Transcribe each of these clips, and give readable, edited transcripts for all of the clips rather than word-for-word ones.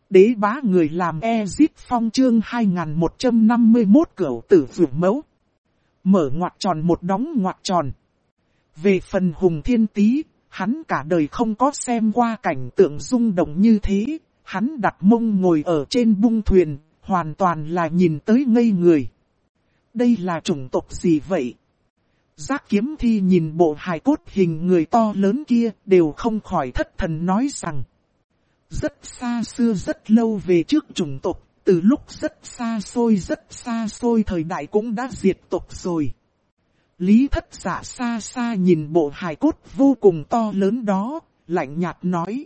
Đế bá người làm Ezip Phong chương 2151 cửu tử vượt mẫu. Mở ngoặc tròn một đóng ngoặc tròn. Về phần Hùng Thiên Tý, hắn cả đời không có xem qua cảnh tượng rung động như thế. Hắn đặt mông ngồi ở trên bung thuyền, hoàn toàn là nhìn tới ngây người. Đây là chủng tộc gì vậy? Giác Kiếm Thi nhìn bộ hài cốt hình người to lớn kia, đều không khỏi thất thần nói rằng. Rất xa xưa rất lâu về trước chủng tộc, từ lúc rất xa xôi thời đại cũng đã diệt tộc rồi. Lý Thất Dạ xa xa nhìn bộ hài cốt vô cùng to lớn đó, lạnh nhạt nói.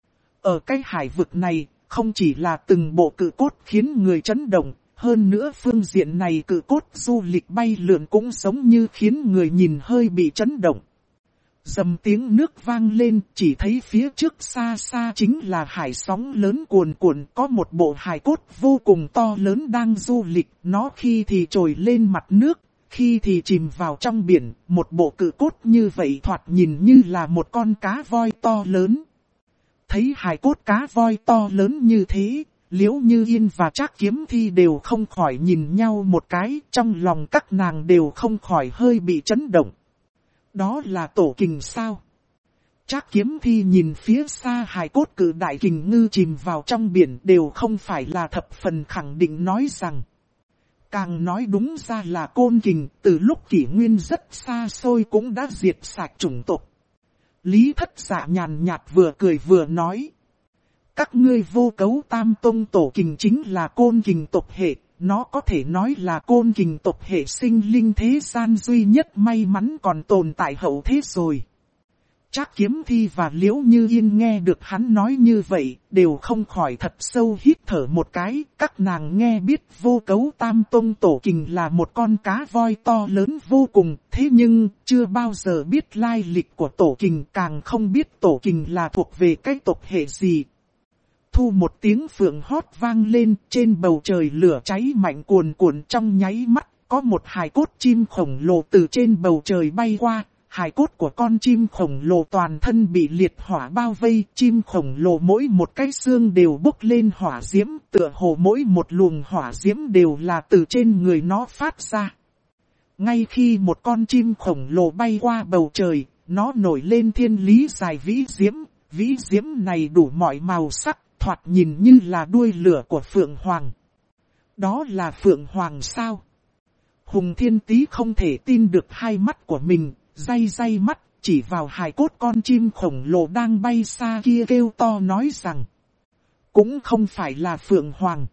Ở cái hải vực này, không chỉ là từng bộ cự cốt khiến người chấn động, hơn nữa phương diện này cự cốt du lịch bay lượn cũng giống như khiến người nhìn hơi bị chấn động. Dầm tiếng nước vang lên, chỉ thấy phía trước xa xa chính là hải sóng lớn cuồn cuộn, có một bộ hài cốt vô cùng to lớn đang du lịch, nó khi thì trồi lên mặt nước, khi thì chìm vào trong biển, một bộ cự cốt như vậy thoạt nhìn như là một con cá voi to lớn. Thấy hài cốt cá voi to lớn như thế, Liễu Như Yên và Trác Kiếm Thi đều không khỏi nhìn nhau một cái, trong lòng các nàng đều không khỏi hơi bị chấn động. Đó là tổ kình sao? Trác Kiếm Thi nhìn phía xa hài cốt cự đại kình ngư chìm vào trong biển đều không phải là thập phần khẳng định nói rằng. Càng nói đúng ra là côn kình, từ lúc kỷ nguyên rất xa xôi cũng đã diệt sạch chủng tộc. Lý Thất Dạ nhàn nhạt vừa cười vừa nói. Các ngươi vô cấu tam tông tổ kình chính là côn kình tộc hệ, nó có thể nói là côn kình tộc hệ sinh linh thế gian duy nhất may mắn còn tồn tại hậu thế rồi. Trác Kiếm Thi và Liễu Như Yên nghe được hắn nói như vậy, đều không khỏi thật sâu hít thở một cái, các nàng nghe biết vô cấu tam tông tổ kình là một con cá voi to lớn vô cùng, thế nhưng chưa bao giờ biết lai lịch của tổ kình, càng không biết tổ kình là thuộc về cái tộc hệ gì. Thu một tiếng phượng hót vang lên, trên bầu trời lửa cháy mạnh cuồn cuộn trong nháy mắt, có một hài cốt chim khổng lồ từ trên bầu trời bay qua. Hài cốt của con chim khổng lồ toàn thân bị liệt hỏa bao vây, chim khổng lồ mỗi một cái xương đều bốc lên hỏa diễm, tựa hồ mỗi một luồng hỏa diễm đều là từ trên người nó phát ra. Ngay khi một con chim khổng lồ bay qua bầu trời, nó nổi lên thiên lý dài vĩ diễm này đủ mọi màu sắc, thoạt nhìn như là đuôi lửa của Phượng Hoàng. Đó là Phượng Hoàng sao? Hùng Thiên Tý không thể tin được hai mắt của mình. Day mắt, chỉ vào hài cốt con chim khổng lồ đang bay xa kia kêu to nói rằng. Cũng không phải là Phượng Hoàng.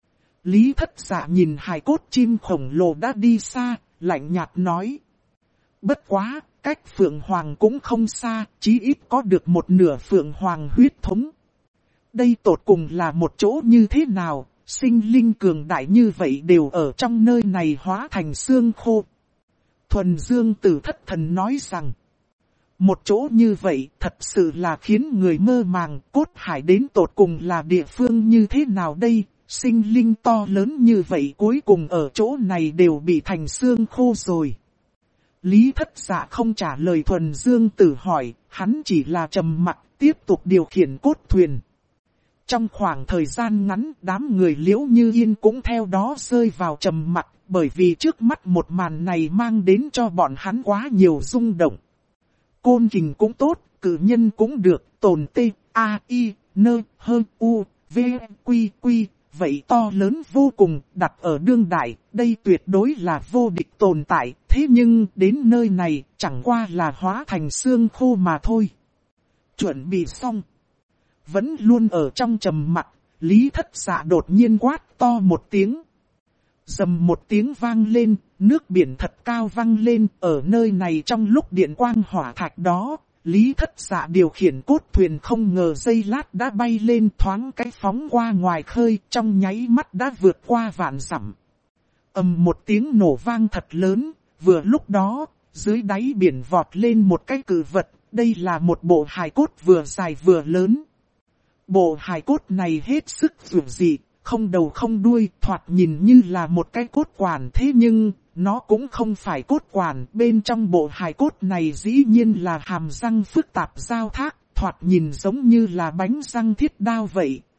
Lý Thất Dạ nhìn hài cốt chim khổng lồ đã đi xa, lạnh nhạt nói. Bất quá, cách Phượng Hoàng cũng không xa, chí ít có được một nửa Phượng Hoàng huyết thống. Đây tột cùng là một chỗ như thế nào, sinh linh cường đại như vậy đều ở trong nơi này hóa thành xương khô. Thuần Dương Tử thất thần nói rằng, một chỗ như vậy thật sự là khiến người mơ màng, cốt hải đến tột cùng là địa phương như thế nào đây, sinh linh to lớn như vậy cuối cùng ở chỗ này đều bị thành xương khô rồi. Lý Thất Dạ không trả lời Thuần Dương Tử hỏi, hắn chỉ là trầm mặc tiếp tục điều khiển cốt thuyền. Trong khoảng thời gian ngắn, đám người Liễu Như Yên cũng theo đó rơi vào trầm mặc, bởi vì trước mắt một màn này mang đến cho bọn hắn quá nhiều rung động. Côn kình cũng tốt, cử nhân cũng được, tồn t, a, i, n, h, u, v, quy, quy, vậy to lớn vô cùng, đặt ở đương đại, đây tuyệt đối là vô địch tồn tại, thế nhưng đến nơi này chẳng qua là hóa thành xương khô mà thôi. Chuẩn bị xong. Vẫn luôn ở trong trầm mặc, Lý Thất Dạ đột nhiên quát to một tiếng. Rầm một tiếng vang lên, nước biển thật cao vang lên, ở nơi này trong lúc điện quang hỏa thạch đó, Lý Thất Dạ điều khiển cốt thuyền không ngờ giây lát đã bay lên thoáng cái phóng qua ngoài khơi, trong nháy mắt đã vượt qua vạn dặm. Ầm một tiếng nổ vang thật lớn, vừa lúc đó, dưới đáy biển vọt lên một cái cự vật, đây là một bộ hài cốt vừa dài vừa lớn. Bộ hài cốt này hết sức dường dị, không đầu không đuôi, thoạt nhìn như là một cái cốt quản, thế nhưng nó cũng không phải cốt quản. Bên trong bộ hài cốt này dĩ nhiên là hàm răng phức tạp giao thác, thoạt nhìn giống như là bánh răng thiết đao vậy,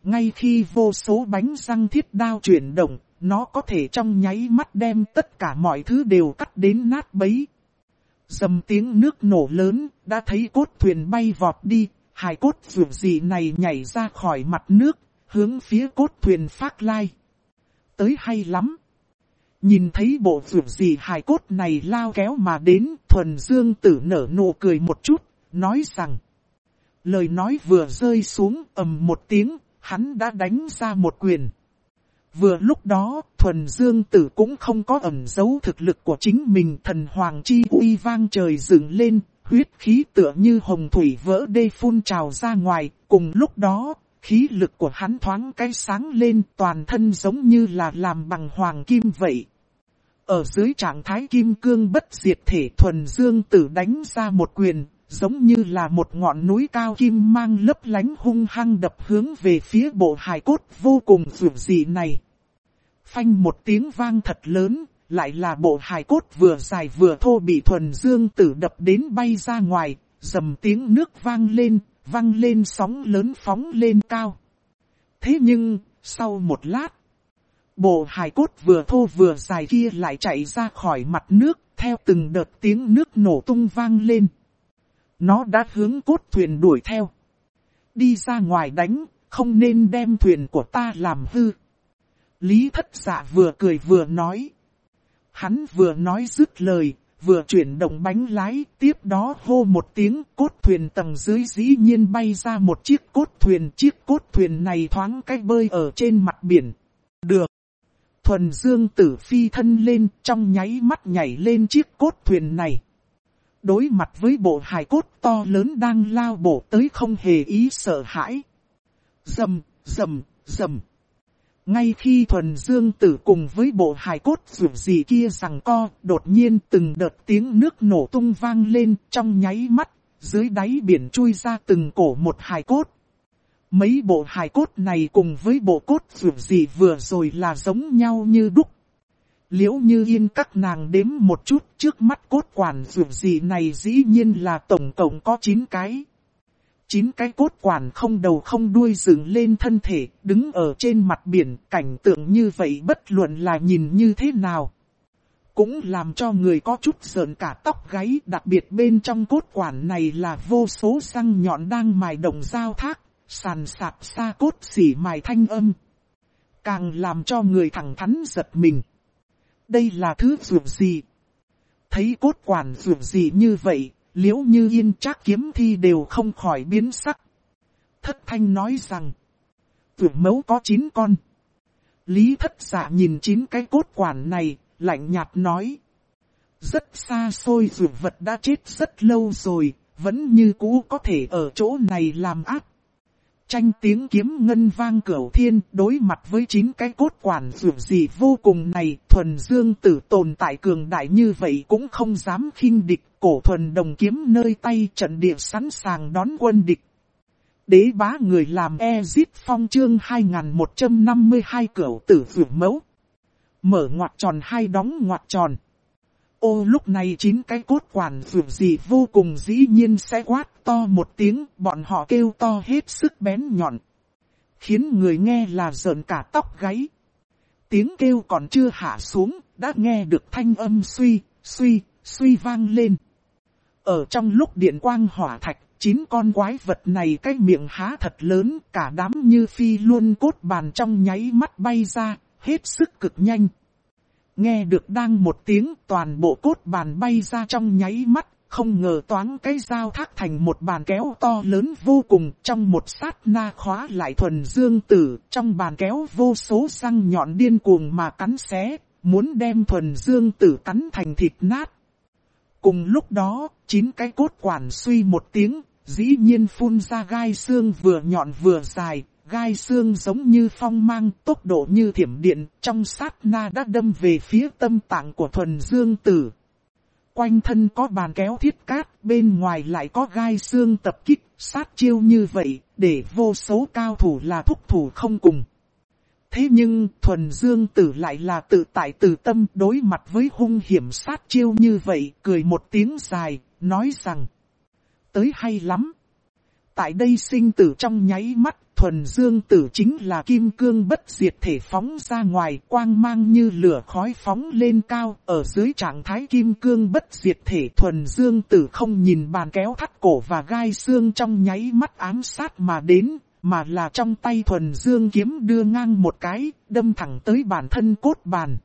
ngay khi vô số bánh răng thiết đao chuyển động, nó có thể trong nháy mắt đem tất cả mọi thứ đều cắt đến nát bấy. Dầm tiếng nước nổ lớn, đã thấy cốt thuyền bay vọt đi, hài cốt rượu gì này nhảy ra khỏi mặt nước, hướng phía cốt thuyền phát lai. Tới hay lắm. Nhìn thấy bộ rượu gì hài cốt này lao kéo mà đến, Thuần Dương Tử nở nụ cười một chút, nói rằng. Lời nói vừa rơi xuống, ầm một tiếng, hắn đã đánh ra một quyền. Vừa lúc đó, Thuần Dương Tử cũng không có ẩn giấu thực lực của chính mình, thần hoàng chi uy vang trời dựng lên, huyết khí tựa như hồng thủy vỡ đê phun trào ra ngoài, cùng lúc đó, khí lực của hắn thoáng cái sáng lên, toàn thân giống như là làm bằng hoàng kim vậy. Ở dưới trạng thái kim cương bất diệt thể, Thuần Dương Tử đánh ra một quyền, giống như là một ngọn núi cao kim mang lấp lánh hung hăng đập hướng về phía bộ hài cốt vô cùng dữ dị này. Phanh một tiếng vang thật lớn, lại là bộ hài cốt vừa dài vừa thô bị Thuần Dương Tử đập đến bay ra ngoài, dầm tiếng nước vang lên sóng lớn phóng lên cao. Thế nhưng, sau một lát, bộ hài cốt vừa thô vừa dài kia lại chạy ra khỏi mặt nước, theo từng đợt tiếng nước nổ tung vang lên. Nó đã hướng cốt thuyền đuổi theo. Đi ra ngoài đánh, không nên đem thuyền của ta làm hư. Lý Thất Dạ vừa cười vừa nói. Hắn vừa nói dứt lời, vừa chuyển động bánh lái, tiếp đó hô một tiếng, cốt thuyền tầng dưới dĩ nhiên bay ra một chiếc cốt thuyền. Chiếc cốt thuyền này thoáng cách bơi ở trên mặt biển. Được. Thuần Dương Tử phi thân lên, trong nháy mắt nhảy lên chiếc cốt thuyền này. Đối mặt với bộ hài cốt to lớn đang lao bổ tới không hề ý sợ hãi. Rầm, rầm, rầm. Ngay khi Thuần Dương Tử cùng với bộ hài cốt rủ gì kia giằng co, đột nhiên từng đợt tiếng nước nổ tung vang lên, trong nháy mắt, dưới đáy biển chui ra từng cổ một hài cốt. Mấy bộ hài cốt này cùng với bộ cốt rủ gì vừa rồi là giống nhau như đúc. Liễu Như Yên các nàng đếm một chút, trước mắt cốt quản rủ gì này dĩ nhiên là tổng cộng có 9 cái. 9 cái cốt quản không đầu không đuôi dựng lên thân thể, đứng ở trên mặt biển, cảnh tượng như vậy bất luận là nhìn như thế nào. Cũng làm cho người có chút sởn cả tóc gáy, đặc biệt bên trong cốt quản này là vô số răng nhọn đang mài động giao thác, sàn sạp xa cốt xỉ mài thanh âm. Càng làm cho người thẳng thắn giật mình. Đây là thứ rủ gì? Thấy cốt quản rủ gì như vậy, Liễu Như Yên Trác Kiếm Thi đều không khỏi biến sắc. Thất Thanh nói rằng, Tử Mẫu có 9 con. Lý Thất Dạ nhìn 9 cái cốt quản này, lạnh nhạt nói. Rất xa xôi dụ vật đã chết rất lâu rồi, vẫn như cũ có thể ở chỗ này làm ác. Tranh tiếng kiếm ngân vang cửu thiên, đối mặt với 9 cái cốt quản dụ gì vô cùng này, Thuần Dương Tử tồn tại cường đại như vậy cũng không dám khinh địch, cổ thuần đồng kiếm nơi tay, trận địa sẵn sàng đón quân địch. Đế bá người làm Ezit Phong chương 2152 cửu tử dụ mẫu. Mở ngoặc tròn hai đóng ngoặc tròn. Ô lúc này 9 cái cốt quản dụ gì vô cùng dĩ nhiên sẽ quát to một tiếng, bọn họ kêu to hết sức bén nhọn. Khiến người nghe là rợn cả tóc gáy. Tiếng kêu còn chưa hạ xuống, đã nghe được thanh âm suy vang lên. Ở trong lúc điện quang hỏa thạch, 9 con quái vật này cái miệng há thật lớn, cả đám như phi luôn cốt bàn trong nháy mắt bay ra, hết sức cực nhanh. Nghe được đang một tiếng, toàn bộ cốt bàn bay ra trong nháy mắt, không ngờ toáng cái dao thác thành một bàn kéo to lớn vô cùng, trong một sát na khóa lại Thuần Dương Tử, trong bàn kéo vô số răng nhọn điên cuồng mà cắn xé, muốn đem Thuần Dương Tử cắn thành thịt nát. Cùng lúc đó, 9 cái cốt quản suy một tiếng, dĩ nhiên phun ra gai xương vừa nhọn vừa dài. Gai xương giống như phong mang, tốc độ như thiểm điện, trong sát na đã đâm về phía tâm tạng của Thuần Dương Tử. Quanh thân có bàn kéo thiết cát, bên ngoài lại có gai xương tập kích, sát chiêu như vậy, để vô số cao thủ là thúc thủ không cùng. Thế nhưng, Thuần Dương Tử lại là tự tại từ tâm, đối mặt với hung hiểm sát chiêu như vậy, cười một tiếng dài, nói rằng, tới hay lắm. Tại đây sinh tử trong nháy mắt, thuần dương tử chính là kim cương bất diệt thể phóng ra ngoài, quang mang như lửa khói phóng lên cao, ở dưới trạng thái kim cương bất diệt thể thuần dương tử không nhìn bàn kéo thắt cổ và gai xương trong nháy mắt ám sát mà đến, mà là trong tay thuần dương kiếm đưa ngang một cái, đâm thẳng tới bản thân cốt bàn.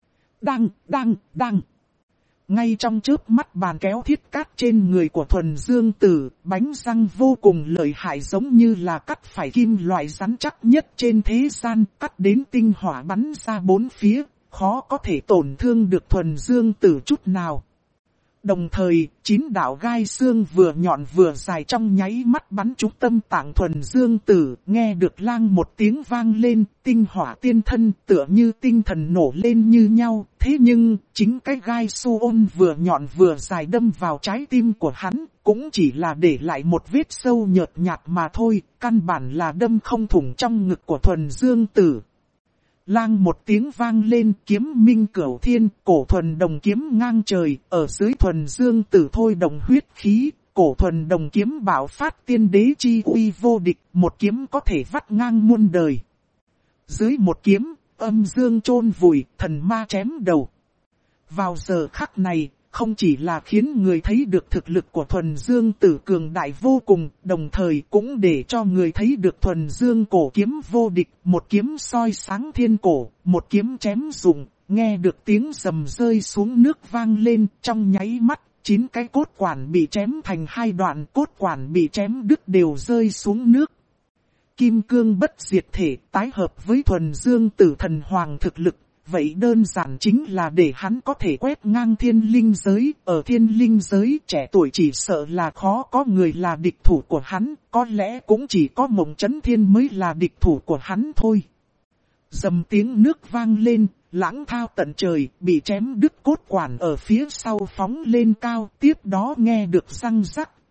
Đăng. Ngay trong chớp mắt bàn kéo thiết cát trên người của thuần dương tử, bánh răng vô cùng lợi hại giống như là cắt phải kim loại rắn chắc nhất trên thế gian, cắt đến tinh hỏa bắn ra bốn phía, khó có thể tổn thương được thuần dương tử chút nào. Đồng thời, 9 đạo gai xương vừa nhọn vừa dài trong nháy mắt bắn trúng tâm tạng thuần dương tử, nghe được lang một tiếng vang lên, tinh hỏa tiên thân tựa như tinh thần nổ lên như nhau. Thế nhưng, chính cái gai su ôn vừa nhọn vừa dài đâm vào trái tim của hắn, cũng chỉ là để lại một vết sâu nhợt nhạt mà thôi, căn bản là đâm không thủng trong ngực của thuần dương tử. Lang một tiếng vang lên, kiếm minh cửu thiên, cổ thuần đồng kiếm ngang trời, ở dưới thuần dương tử thôi đồng huyết khí, cổ thuần đồng kiếm bạo phát tiên đế chi uy vô địch, một kiếm có thể vắt ngang muôn đời. Dưới một kiếm, âm dương chôn vùi, thần ma chém đầu. Vào giờ khắc này, không chỉ là khiến người thấy được thực lực của thuần dương tử cường đại vô cùng, đồng thời cũng để cho người thấy được thuần dương cổ kiếm vô địch, một kiếm soi sáng thiên cổ, một kiếm chém rụng, nghe được tiếng rầm rơi xuống nước vang lên, trong nháy mắt, 9 cái cốt quản bị chém thành 2 đoạn, cốt quản bị chém đứt đều rơi xuống nước. Kim cương bất diệt thể tái hợp với thuần dương tử thần hoàng thực lực. Vậy đơn giản chính là để hắn có thể quét ngang thiên linh giới, ở thiên linh giới trẻ tuổi chỉ sợ là khó có người là địch thủ của hắn, có lẽ cũng chỉ có Mộng Chấn Thiên mới là địch thủ của hắn thôi. Dầm tiếng nước vang lên, lãng thao tận trời, bị chém đứt cốt quản ở phía sau phóng lên cao, tiếp đó nghe được răng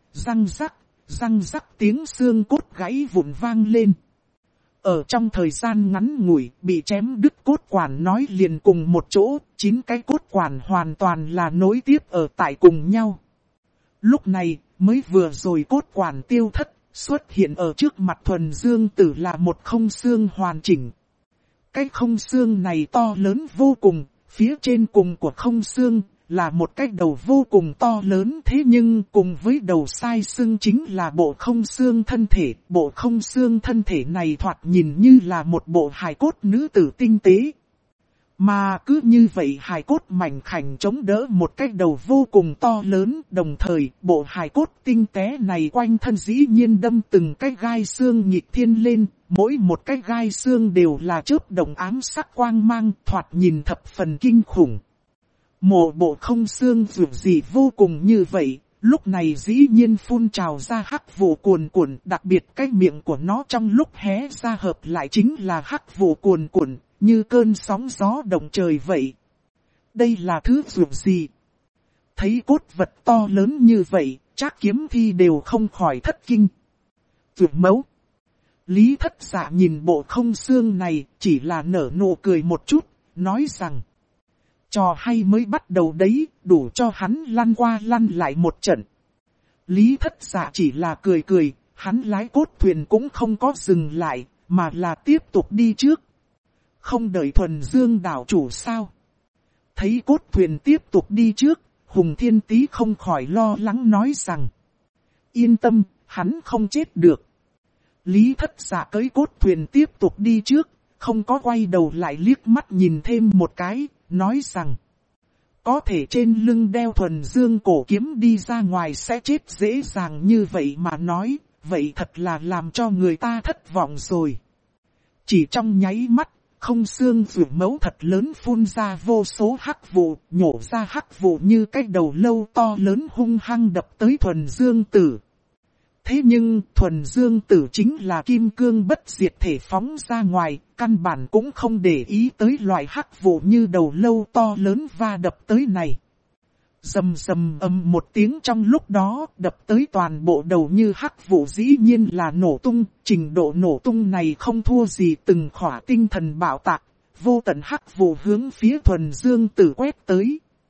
rắc tiếng xương cốt gãy vụn vang lên. Ở trong thời gian ngắn ngủi, bị chém đứt cốt quản nói liền cùng một chỗ, 9 cái cốt quản hoàn toàn là nối tiếp ở tại cùng nhau. Lúc này, mới vừa rồi cốt quản tiêu thất, xuất hiện ở trước mặt thuần dương tử là một không xương hoàn chỉnh. Cái không xương này to lớn vô cùng, phía trên cùng của không xương là một cái đầu vô cùng to lớn, thế nhưng cùng với đầu sai xương chính là bộ không xương thân thể. Bộ không xương thân thể này thoạt nhìn như là một bộ hài cốt nữ tử tinh tế. Mà cứ như vậy hài cốt mảnh khảnh chống đỡ một cái đầu vô cùng to lớn, đồng thời bộ hài cốt tinh tế này quanh thân dĩ nhiên đâm từng cái gai xương nhịp thiên lên, mỗi một cái gai xương đều là chớp đồng ám sắc quang mang, thoạt nhìn thập phần kinh khủng. Mộ bộ không xương dù gì vô cùng như vậy, lúc này dĩ nhiên phun trào ra hắc vụ cuồn cuộn, đặc biệt cái miệng của nó trong lúc hé ra hợp lại chính là hắc vụ cuồn cuộn, như cơn sóng gió động trời vậy. Đây là thứ dù gì? Thấy cốt vật to lớn như vậy, Trác Kiếm Thi đều không khỏi thất kinh. Dù mẫu. Lý Thất Dạ nhìn bộ không xương này, chỉ là nở nụ cười một chút, nói rằng. Trò hay mới bắt đầu đấy, đủ cho hắn lăn qua lăn lại một trận. Lý Thất Dạ chỉ là cười cười, hắn lái cốt thuyền cũng không có dừng lại, mà là tiếp tục đi trước. Không đợi thuần dương đảo chủ sao. Thấy cốt thuyền tiếp tục đi trước, Hùng Thiên Tý không khỏi lo lắng nói rằng. Yên tâm, hắn không chết được. Lý Thất Dạ cưỡi cốt thuyền tiếp tục đi trước, không có quay đầu lại liếc mắt nhìn thêm một cái, nói rằng. Có thể trên lưng đeo thuần dương cổ kiếm đi ra ngoài sẽ chết dễ dàng như vậy mà nói, vậy thật là làm cho người ta thất vọng rồi. Chỉ trong nháy mắt, không xương rủ mấu thật lớn phun ra vô số hắc vụ, nhổ ra hắc vụ như cái đầu lâu to lớn hung hăng đập tới thuần dương tử. Thế nhưng thuần dương tử chính là kim cương bất diệt thể phóng ra ngoài, căn bản cũng không để ý tới loại hắc vụ như đầu lâu to lớn va đập tới này. Rầm rầm ầm một tiếng trong lúc đó đập tới toàn bộ đầu như hắc vụ dĩ nhiên là nổ tung, trình độ nổ tung này không thua gì từng khỏa tinh thần bạo tạc, vô tận hắc vụ hướng phía thuần dương tử quét tới.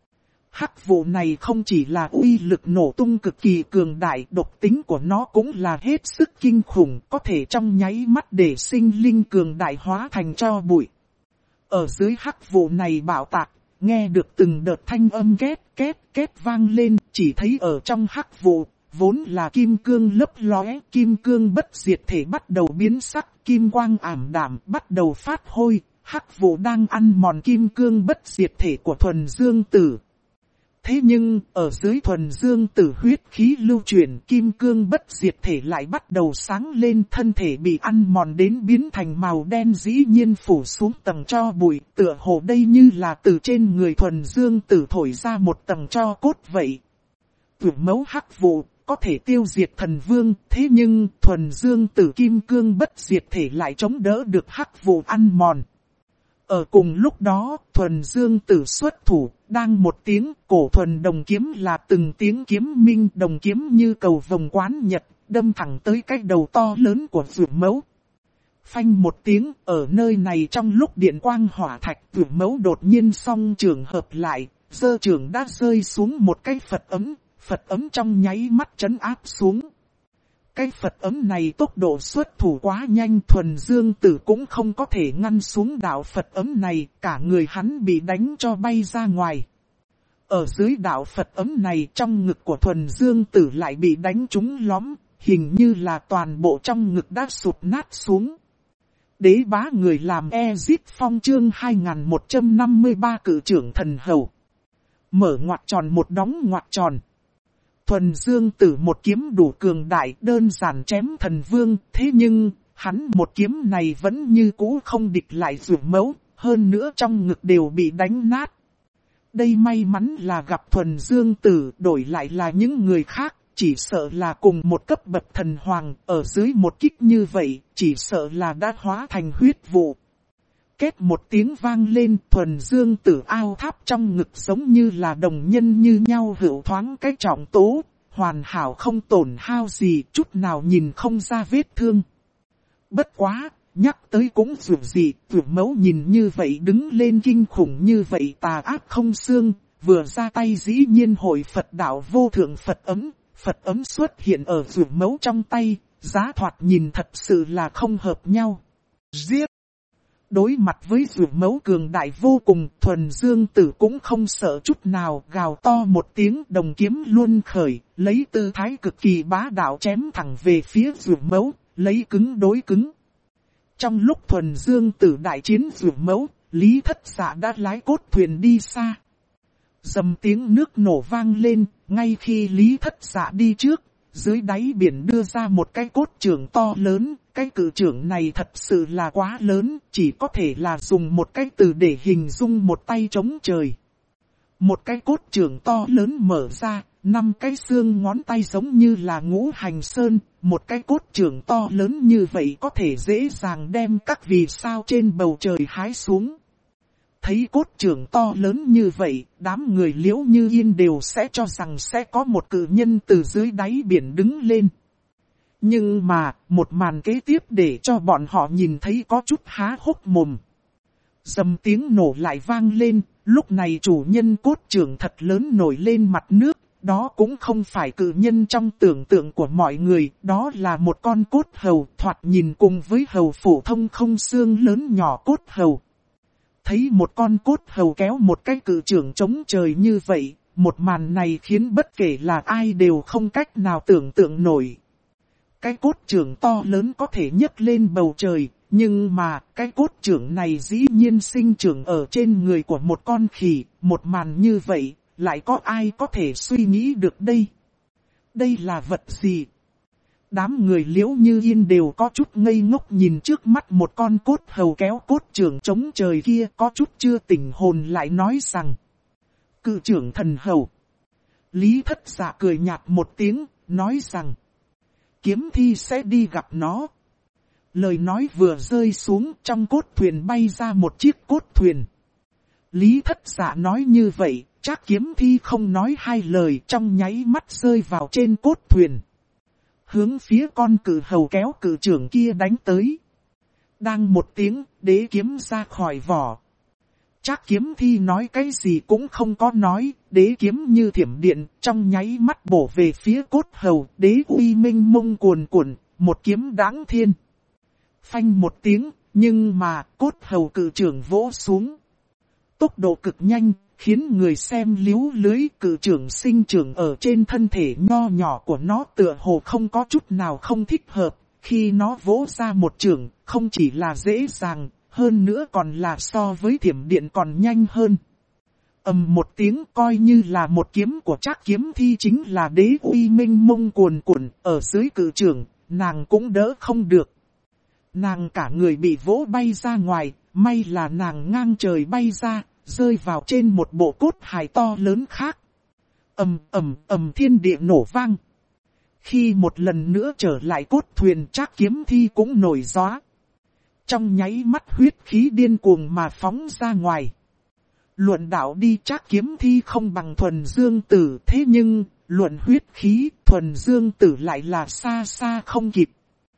Hắc vụ này không chỉ là uy lực nổ tung cực kỳ cường đại, độc tính của nó cũng là hết sức kinh khủng, có thể trong nháy mắt để sinh linh cường đại hóa thành tro bụi. Ở dưới hắc vụ này bạo tạc, nghe được từng đợt thanh âm két két két vang lên, chỉ thấy ở trong hắc vụ, vốn là kim cương lấp lóe, kim cương bất diệt thể bắt đầu biến sắc, kim quang ảm đạm bắt đầu phát hôi, hắc vụ đang ăn mòn kim cương bất diệt thể của thuần dương tử. Thế nhưng, ở dưới thuần dương tử huyết khí lưu chuyển, kim cương bất diệt thể lại bắt đầu sáng lên, thân thể bị ăn mòn đến biến thành màu đen, dĩ nhiên phủ xuống tầng tro bụi, tựa hồ đây như là từ trên người thuần dương tử thổi ra một tầng tro cốt vậy. Tuyển mấu hắc vụ, có thể tiêu diệt thần vương, thế nhưng thuần dương tử kim cương bất diệt thể lại chống đỡ được hắc vụ ăn mòn. Ở cùng lúc đó, thuần dương tử xuất thủ, đang một tiếng, cổ thuần đồng kiếm là từng tiếng kiếm minh, đồng kiếm như cầu vồng quán nhật, đâm thẳng tới cái đầu to lớn của Dược Mẫu. Phanh một tiếng, ở nơi này trong lúc điện quang hỏa thạch, Dược Mẫu đột nhiên song trường hợp lại, giơ trường đã rơi xuống một cái Phật ấm trong nháy mắt trấn áp xuống. Cái Phật ấm này tốc độ xuất thủ quá nhanh, thuần dương tử cũng không có thể ngăn xuống đạo Phật ấm này, cả người hắn bị đánh cho bay ra ngoài. Ở dưới đạo Phật ấm này, trong ngực của thuần dương tử lại bị đánh trúng lõm, hình như là toàn bộ trong ngực đã sụt nát xuống. Đế bá người làm Ezit Phong chương 2153 cử trưởng thần hầu. Mở ngoặc tròn một đóng ngoặc tròn. Thuần dương tử một kiếm đủ cường đại, đơn giản chém thần vương, thế nhưng, hắn một kiếm này vẫn như cũ không địch lại Dược Mẫu, hơn nữa trong ngực đều bị đánh nát. Đây may mắn là gặp thuần dương tử, đổi lại là những người khác, chỉ sợ là cùng một cấp bậc thần hoàng, ở dưới một kích như vậy, chỉ sợ là đã hóa thành huyết vụ. Kết một tiếng vang lên, thuần dương tử ao tháp trong ngực giống như là đồng nhân như nhau hữu thoáng cái trọng tố, hoàn hảo không tổn hao gì, chút nào nhìn không ra vết thương. Bất quá, nhắc tới cũng dù gì, Dược Mẫu nhìn như vậy đứng lên kinh khủng như vậy tà ác không xương, vừa ra tay dĩ nhiên hội Phật đạo vô thượng Phật ấm xuất hiện ở Dược Mẫu trong tay, giá thoạt nhìn thật sự là không hợp nhau. Giết! Đối mặt với Dược Mẫu cường đại vô cùng, thuần dương tử cũng không sợ chút nào, gào to một tiếng, đồng kiếm luôn khởi, lấy tư thái cực kỳ bá đạo chém thẳng về phía Dược Mẫu, lấy cứng đối cứng. Trong lúc thuần dương tử đại chiến Dược Mẫu, Lý Thất Dạ đã lái cốt thuyền đi xa. Dầm tiếng nước nổ vang lên, ngay khi Lý Thất Dạ đi trước, dưới đáy biển đưa ra một cái cốt chưởng to lớn, cái cự chưởng này thật sự là quá lớn, chỉ có thể là dùng một cái từ để hình dung một tay chống trời. Một cái cốt chưởng to lớn mở ra, 5 cái xương ngón tay giống như là ngũ hành sơn, một cái cốt chưởng to lớn như vậy có thể dễ dàng đem các vì sao trên bầu trời hái xuống. Thấy cốt chưởng to lớn như vậy, đám người Liễu Như Yên đều sẽ cho rằng sẽ có một cự nhân từ dưới đáy biển đứng lên. Nhưng mà, một màn kế tiếp để cho bọn họ nhìn thấy có chút há hốc mồm. Dầm tiếng nổ lại vang lên, lúc này chủ nhân cốt chưởng thật lớn nổi lên mặt nước, đó cũng không phải cự nhân trong tưởng tượng của mọi người, đó là một con cốt hầu, thoạt nhìn cùng với hầu phổ thông không xương lớn nhỏ cốt hầu. Thấy một con cốt hầu kéo một cái cự chưởng chống trời như vậy, một màn này khiến bất kể là ai đều không cách nào tưởng tượng nổi. Cái cốt chưởng to lớn có thể nhấc lên bầu trời, nhưng mà cái cốt chưởng này dĩ nhiên sinh trưởng ở trên người của một con khỉ, một màn như vậy, lại có ai có thể suy nghĩ được đây? Đây là vật gì? Đám người Liễu Như Yên đều có chút ngây ngốc nhìn trước mắt một con cốt hầu kéo cốt chưởng chống trời kia, có chút chưa tỉnh hồn lại nói rằng: cự trưởng thần hầu. Lý Thất Dạ cười nhạt một tiếng, nói rằng: kiếm thi sẽ đi gặp nó. Lời nói vừa rơi xuống, trong cốt thuyền bay ra một chiếc cốt thuyền. Lý Thất Dạ nói như vậy, chắc kiếm thi không nói hai lời, trong nháy mắt rơi vào trên cốt thuyền. Hướng phía con cự hầu kéo cự trưởng kia đánh tới. Đang một tiếng, đế kiếm ra khỏi vỏ. Chắc kiếm thi nói cái gì cũng không có nói, đế kiếm như thiểm điện, trong nháy mắt bổ về phía cốt hầu, đế uy minh mông cuồn cuộn, một kiếm đãng thiên. Phanh một tiếng, nhưng mà cốt hầu cự trưởng vỗ xuống. Tốc độ cực nhanh, khiến người xem líu lưới. Cự trưởng sinh trưởng ở trên thân thể nho nhỏ của nó tựa hồ không có chút nào không thích hợp. Khi nó vỗ ra một trưởng, không chỉ là dễ dàng, hơn nữa còn là so với thiểm điện còn nhanh hơn. Ầm một tiếng, coi như là một kiếm của Trác Kiếm Thi chính là đế uy minh mông cuồn cuộn, ở dưới cự trưởng, nàng cũng đỡ không được. Nàng cả người bị vỗ bay ra ngoài, may là nàng ngang trời bay ra, rơi vào trên một bộ cốt hài to lớn khác. Ầm thiên địa nổ vang. Khi một lần nữa trở lại cốt thuyền, Trác Kiếm Thi cũng nổi gió. Trong nháy mắt huyết khí điên cuồng mà phóng ra ngoài. Luận đạo đi, Trác Kiếm Thi không bằng Thuần Dương Tử, thế nhưng luận huyết khí, Thuần Dương Tử lại là xa xa không kịp.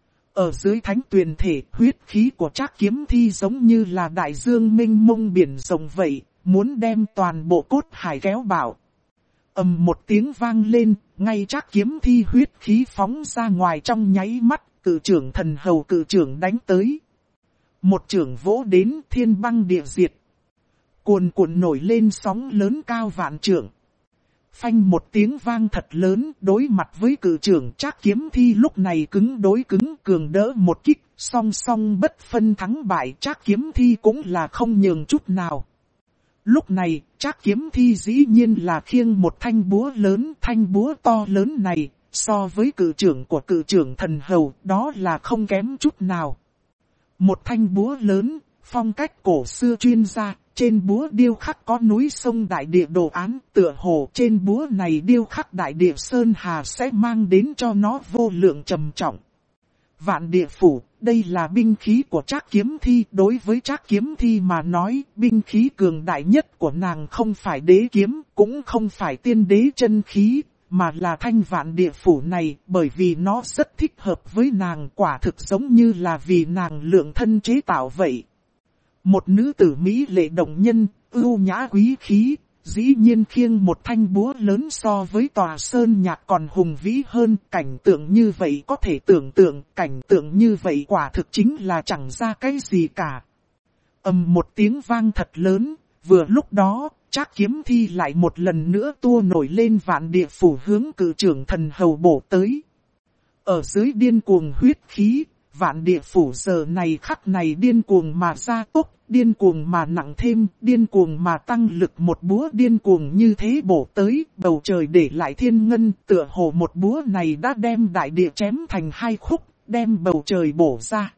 Ở dưới thánh tuyền thể, huyết khí của Trác Kiếm Thi giống như là đại dương mênh mông biển rộng vậy, muốn đem toàn bộ cốt hải kéo bảo. Ầm một tiếng vang lên, ngay Trác Kiếm Thi huyết khí phóng ra ngoài trong nháy mắt, cự trưởng thần hầu cự trưởng đánh tới. Một trưởng vỗ đến, thiên băng địa diệt. Cuồn cuộn nổi lên sóng lớn cao vạn trượng. Phanh một tiếng vang thật lớn, đối mặt với cự trưởng, Trác Kiếm Thi lúc này cứng đối cứng, cường đỡ một kích, song song bất phân thắng bại. Trác Kiếm Thi cũng là không nhường chút nào. Lúc này, Trác Kiếm Thi dĩ nhiên là khiêng một thanh búa lớn, thanh búa to lớn này, so với cự trưởng của cự trưởng thần hầu, đó là không kém chút nào. Một thanh búa lớn, phong cách cổ xưa chuyên gia, trên búa điêu khắc có núi sông đại địa đồ án, tựa hồ trên búa này điêu khắc đại địa sơn hà sẽ mang đến cho nó vô lượng trầm trọng. Vạn địa phủ, đây là binh khí của Trác Kiếm Thi. Đối với Trác Kiếm Thi mà nói, binh khí cường đại nhất của nàng không phải đế kiếm, cũng không phải tiên đế chân khí, mà là thanh vạn địa phủ này, bởi vì nó rất thích hợp với nàng, quả thực giống như là vì nàng lượng thân chế tạo vậy. Một nữ tử mỹ lệ động nhân, ưu nhã quý khí, dĩ nhiên khiêng một thanh búa lớn so với tòa sơn nhạc còn hùng vĩ hơn. Cảnh tượng như vậy có thể tưởng tượng, cảnh tượng như vậy quả thực chính là chẳng ra cái gì cả. Ầm một tiếng vang thật lớn, vừa lúc đó, Trác Kiếm Thi lại một lần nữa tua nổi lên vạn địa phủ hướng cự trưởng thần hầu bổ tới. Ở dưới điên cuồng huyết khí, vạn địa phủ giờ này khắc này điên cuồng mà gia tốc, điên cuồng mà nặng thêm, điên cuồng mà tăng lực, một búa điên cuồng như thế bổ tới, bầu trời để lại thiên ngân, tựa hồ một búa này đã đem đại địa chém thành hai khúc, đem bầu trời bổ ra.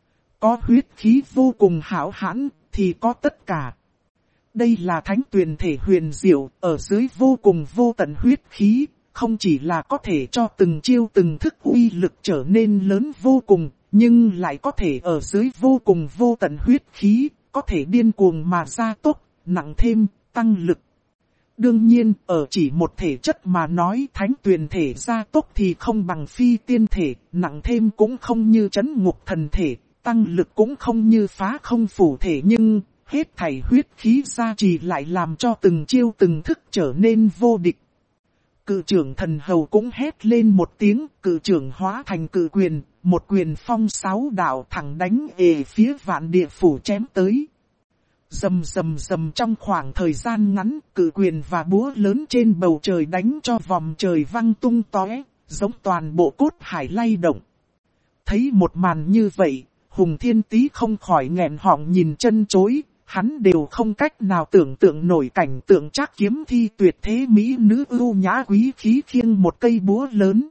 Có huyết khí vô cùng hão hãn, thì có tất cả. Đây là thánh tuyền thể huyền diệu, ở dưới vô cùng vô tận huyết khí, không chỉ là có thể cho từng chiêu từng thức uy lực trở nên lớn vô cùng, nhưng lại có thể ở dưới vô cùng vô tận huyết khí, có thể điên cuồng mà gia tốc, nặng thêm, tăng lực. Đương nhiên, ở chỉ một thể chất mà nói, thánh tuyền thể gia tốc thì không bằng phi tiên thể, nặng thêm cũng không như chấn ngục thần thể, tăng lực cũng không như phá không phủ thể, nhưng hết thảy huyết khí gia trì lại làm cho từng chiêu từng thức trở nên vô địch. Cự trưởng thần hầu cũng hét lên một tiếng, cự trưởng hóa thành cự quyền, một quyền phong sáu đạo thẳng đánh về phía vạn địa phủ chém tới. Rầm rầm rầm, trong khoảng thời gian ngắn, cự quyền và búa lớn trên bầu trời đánh cho vòng trời văng tung tóe, giống toàn bộ cốt hải lay động. Thấy một màn như vậy, Hùng Thiên Tý không khỏi nghẹn họng nhìn chân chối. Hắn đều không cách nào tưởng tượng nổi cảnh tượng Trác Kiếm Thi tuyệt thế mỹ nữ ưu nhã quý khí khiêng một cây búa lớn.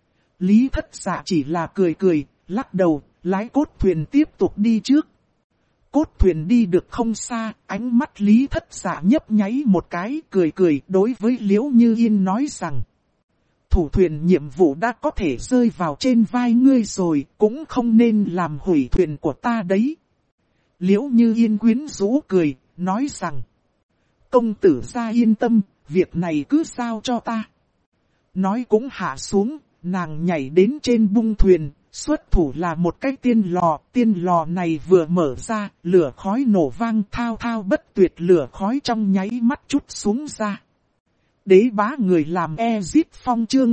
Lý Thất Dạ chỉ là cười cười, lắc đầu, lái cốt thuyền tiếp tục đi trước. Cốt thuyền đi được không xa, ánh mắt Lý Thất Dạ nhấp nháy một cái, cười cười đối với Liễu Như Yên nói rằng: thủ thuyền nhiệm vụ đã có thể rơi vào trên vai ngươi rồi, cũng không nên làm hủy thuyền của ta đấy. Liễu Như Yên quyến rũ cười, nói rằng: công tử gia yên tâm, việc này cứ giao cho ta. Nói cũng hạ xuống, nàng nhảy đến trên bung thuyền, xuất thủ là một cái tiên lò này vừa mở ra, lửa khói nổ vang thao thao bất tuyệt, lửa khói trong nháy mắt chút xuống ra. Đế bá người làm Ezit Phong chương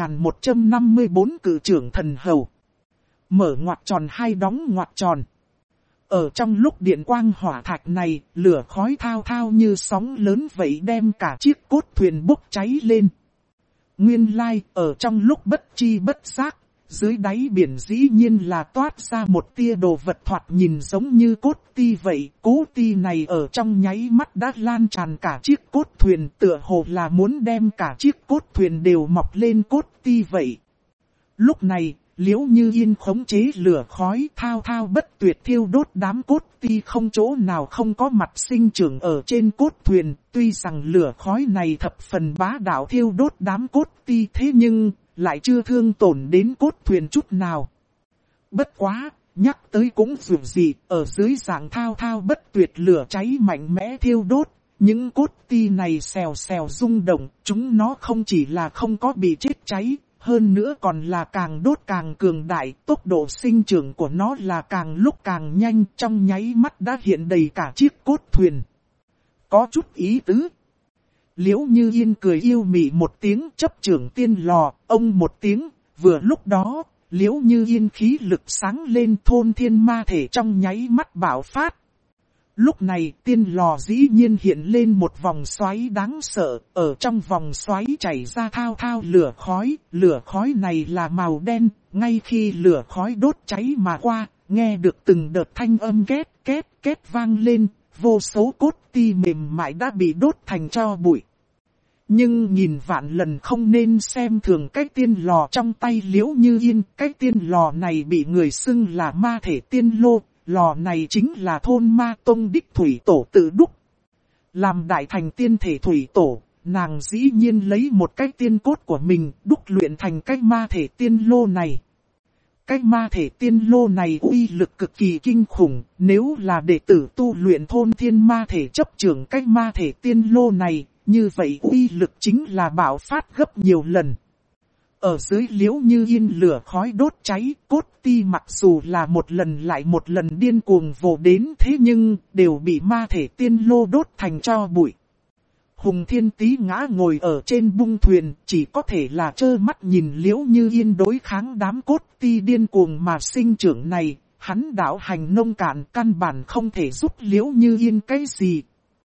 2154 cử trưởng thần hầu. Mở ngoặc tròn hay đóng ngoặc tròn. Ở trong lúc điện quang hỏa thạch này, lửa khói thao thao như sóng lớn vậy đem cả chiếc cốt thuyền bốc cháy lên. Nguyên lai, ở trong lúc bất chi bất giác, dưới đáy biển dĩ nhiên là toát ra một tia đồ vật thoạt nhìn giống như cốt ti vậy. Cốt ti này ở trong nháy mắt đã lan tràn cả chiếc cốt thuyền, tựa hồ là muốn đem cả chiếc cốt thuyền đều mọc lên cốt ti vậy. Lúc này, Liễu Như Yên khống chế lửa khói thao thao bất tuyệt thiêu đốt đám cốt ti không chỗ nào không có mặt sinh trưởng ở trên cốt thuyền. Tuy rằng lửa khói này thập phần bá đạo thiêu đốt đám cốt ti thế nhưng lại chưa thương tổn đến cốt thuyền chút nào. Bất quá, nhắc tới cũng dù gì, ở dưới dạng thao thao bất tuyệt lửa cháy mạnh mẽ thiêu đốt. Những cốt ti này xèo xèo rung động, chúng nó không chỉ là không có bị chết cháy, hơn nữa còn là càng đốt càng cường đại, tốc độ sinh trưởng của nó là càng lúc càng nhanh, trong nháy mắt đã hiện đầy cả chiếc cốt thuyền. Có chút ý tứ. Liễu Như Yên cười yêu mị một tiếng chấp trưởng tiên lò, ông một tiếng, vừa lúc đó, Liễu Như Yên khí lực sáng lên thôn thiên ma thể trong nháy mắt bạo phát. Lúc này tiên lò dĩ nhiên hiện lên một vòng xoáy đáng sợ, ở trong vòng xoáy chảy ra thao thao lửa khói này là màu đen, ngay khi lửa khói đốt cháy mà qua, nghe được từng đợt thanh âm két két vang lên, vô số cốt ti mềm mại đã bị đốt thành tro bụi. Nhưng nhìn vạn lần không nên xem thường cái tiên lò trong tay Liễu Như Yên, cái tiên lò này bị người xưng là ma thể tiên lô. Lò này chính là thôn ma tông đích thủy tổ tự đúc. Làm đại thành tiên thể thủy tổ, nàng dĩ nhiên lấy một cái tiên cốt của mình đúc luyện thành cái ma thể tiên lô này. Cái ma thể tiên lô này uy lực cực kỳ kinh khủng, nếu là đệ tử tu luyện thôn thiên ma thể chấp trưởng cái ma thể tiên lô này, như vậy uy lực chính là bạo phát gấp nhiều lần. Ở dưới Liễu Như Yên lửa khói đốt cháy, cốt ti mặc dù là một lần lại một lần điên cuồng vồ đến thế nhưng đều bị ma thể tiên lô đốt thành tro bụi. Hùng Thiên Tý ngã ngồi ở trên bung thuyền, chỉ có thể là trơ mắt nhìn Liễu Như Yên đối kháng đám cốt ti điên cuồng mà sinh trưởng này, hắn đạo hành nông cạn căn bản không thể giúp Liễu Như Yên cái gì.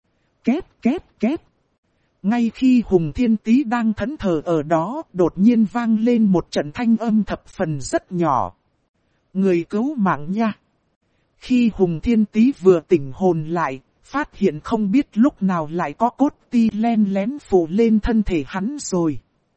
Két. Ngay khi Hùng Thiên Tý đang thẫn thờ ở đó, đột nhiên vang lên một trận thanh âm thập phần rất nhỏ. Người cứu mạng nha. Khi Hùng Thiên Tý vừa tỉnh hồn lại, phát hiện không biết lúc nào lại có cốt ti len lén phủ lên thân thể hắn rồi.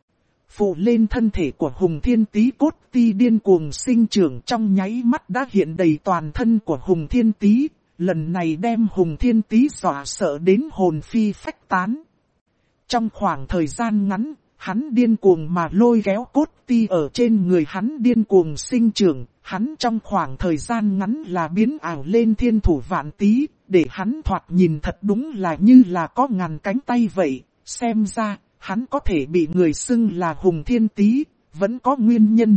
Phủ lên thân thể của Hùng Thiên Tý, cốt ti điên cuồng sinh trưởng trong nháy mắt đã hiện đầy toàn thân của Hùng Thiên Tý. Lần này đem Hùng Thiên Tý dọa sợ đến hồn phi phách tán. Trong khoảng thời gian ngắn, hắn điên cuồng mà lôi kéo cốt ti ở trên người hắn điên cuồng sinh trưởng, hắn trong khoảng thời gian ngắn là biến ảo lên thiên thủ vạn tý, để hắn thoạt nhìn thật đúng là như là có ngàn cánh tay vậy, xem ra, hắn có thể bị người xưng là Hùng Thiên Tý, vẫn có nguyên nhân.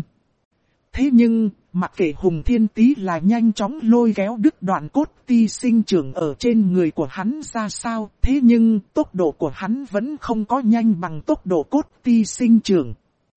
Thế nhưng, mặc kệ Hùng Thiên Tý là nhanh chóng lôi kéo đứt đoạn cốt ti sinh trưởng ở trên người của hắn ra sao, thế nhưng tốc độ của hắn vẫn không có nhanh bằng tốc độ cốt ti sinh trưởng.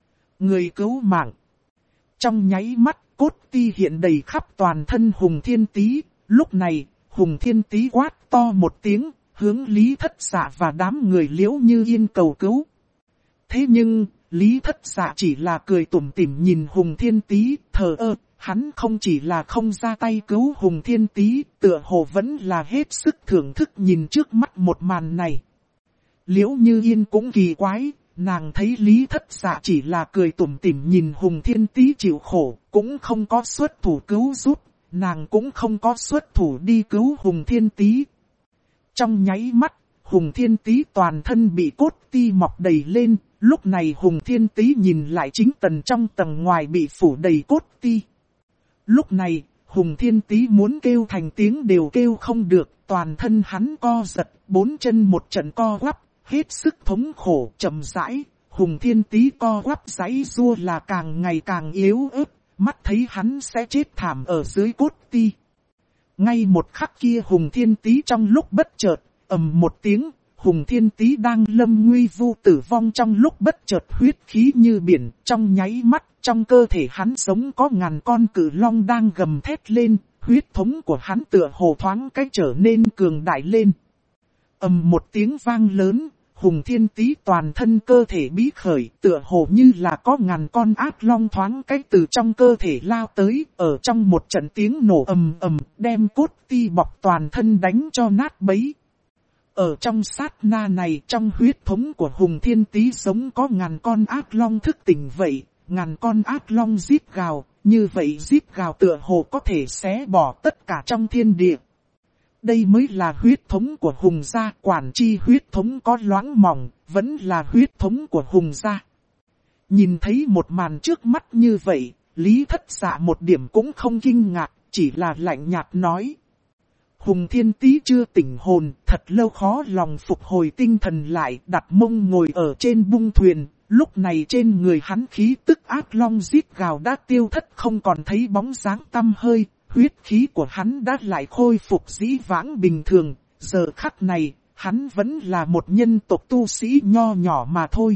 Người cứu mạng. Trong nháy mắt, cốt ti hiện đầy khắp toàn thân Hùng Thiên Tý, lúc này, Hùng Thiên Tý quát to một tiếng, hướng Lý Thất Dạ và đám người Liễu Như Yên cầu cứu. Thế nhưng, Lý Thất Dạ chỉ là cười tủm tỉm nhìn Hùng Thiên Tý, thờ ơ, hắn không chỉ là không ra tay cứu Hùng Thiên Tý, tựa hồ vẫn là hết sức thưởng thức nhìn trước mắt một màn này. Liễu Như Yên cũng kỳ quái, nàng thấy Lý Thất Dạ chỉ là cười tủm tỉm nhìn Hùng Thiên Tý chịu khổ, cũng không có xuất thủ cứu giúp, nàng cũng không có xuất thủ đi cứu Hùng Thiên Tý. Trong nháy mắt, Hùng Thiên Tý toàn thân bị cốt ti mọc đầy lên. Lúc này Hùng Thiên Tý nhìn lại chính tầng trong tầng ngoài bị phủ đầy cốt ti. Lúc này, Hùng Thiên Tý muốn kêu thành tiếng đều kêu không được, toàn thân hắn co giật, bốn chân một trận co quắp, hết sức thống khổ chậm rãi. Hùng Thiên Tý co quắp giãy giụa là càng ngày càng yếu ớt, mắt thấy hắn sẽ chết thảm ở dưới cốt ti. Ngay một khắc kia Hùng Thiên Tý trong lúc bất chợt, ầm một tiếng, Hùng Thiên Tý đang lâm nguy vu tử vong trong lúc bất chợt huyết khí như biển, trong nháy mắt, trong cơ thể hắn giống có ngàn con cự long đang gầm thét lên, huyết thống của hắn tựa hồ thoáng cách trở nên cường đại lên. Ầm một tiếng vang lớn, Hùng Thiên Tý toàn thân cơ thể bí khởi, tựa hồ như là có ngàn con ác long thoáng cách từ trong cơ thể lao tới, ở trong một trận tiếng nổ ầm ầm, đem cốt ti bọc toàn thân đánh cho nát bấy. Ở trong sát na này, trong huyết thống của Hùng Thiên Tý giống có ngàn con ác long thức tỉnh vậy, ngàn con ác long rít gào, như vậy rít gào tựa hồ có thể xé bỏ tất cả trong thiên địa. Đây mới là huyết thống của Hùng gia, quản chi huyết thống có loãng mỏng, vẫn là huyết thống của Hùng gia. Nhìn thấy một màn trước mắt như vậy, Lý Thất Dạ một điểm cũng không kinh ngạc, chỉ là lạnh nhạt nói. Hùng Thiên Tý chưa tỉnh hồn, thật lâu khó lòng phục hồi tinh thần lại, đặt mông ngồi ở trên bung thuyền. Lúc này trên người hắn khí tức ác long rít gào đã tiêu thất, không còn thấy bóng dáng tăm hơi, huyết khí của hắn đã lại khôi phục dĩ vãng bình thường, giờ khắc này, hắn vẫn là một nhân tộc tu sĩ nho nhỏ mà thôi.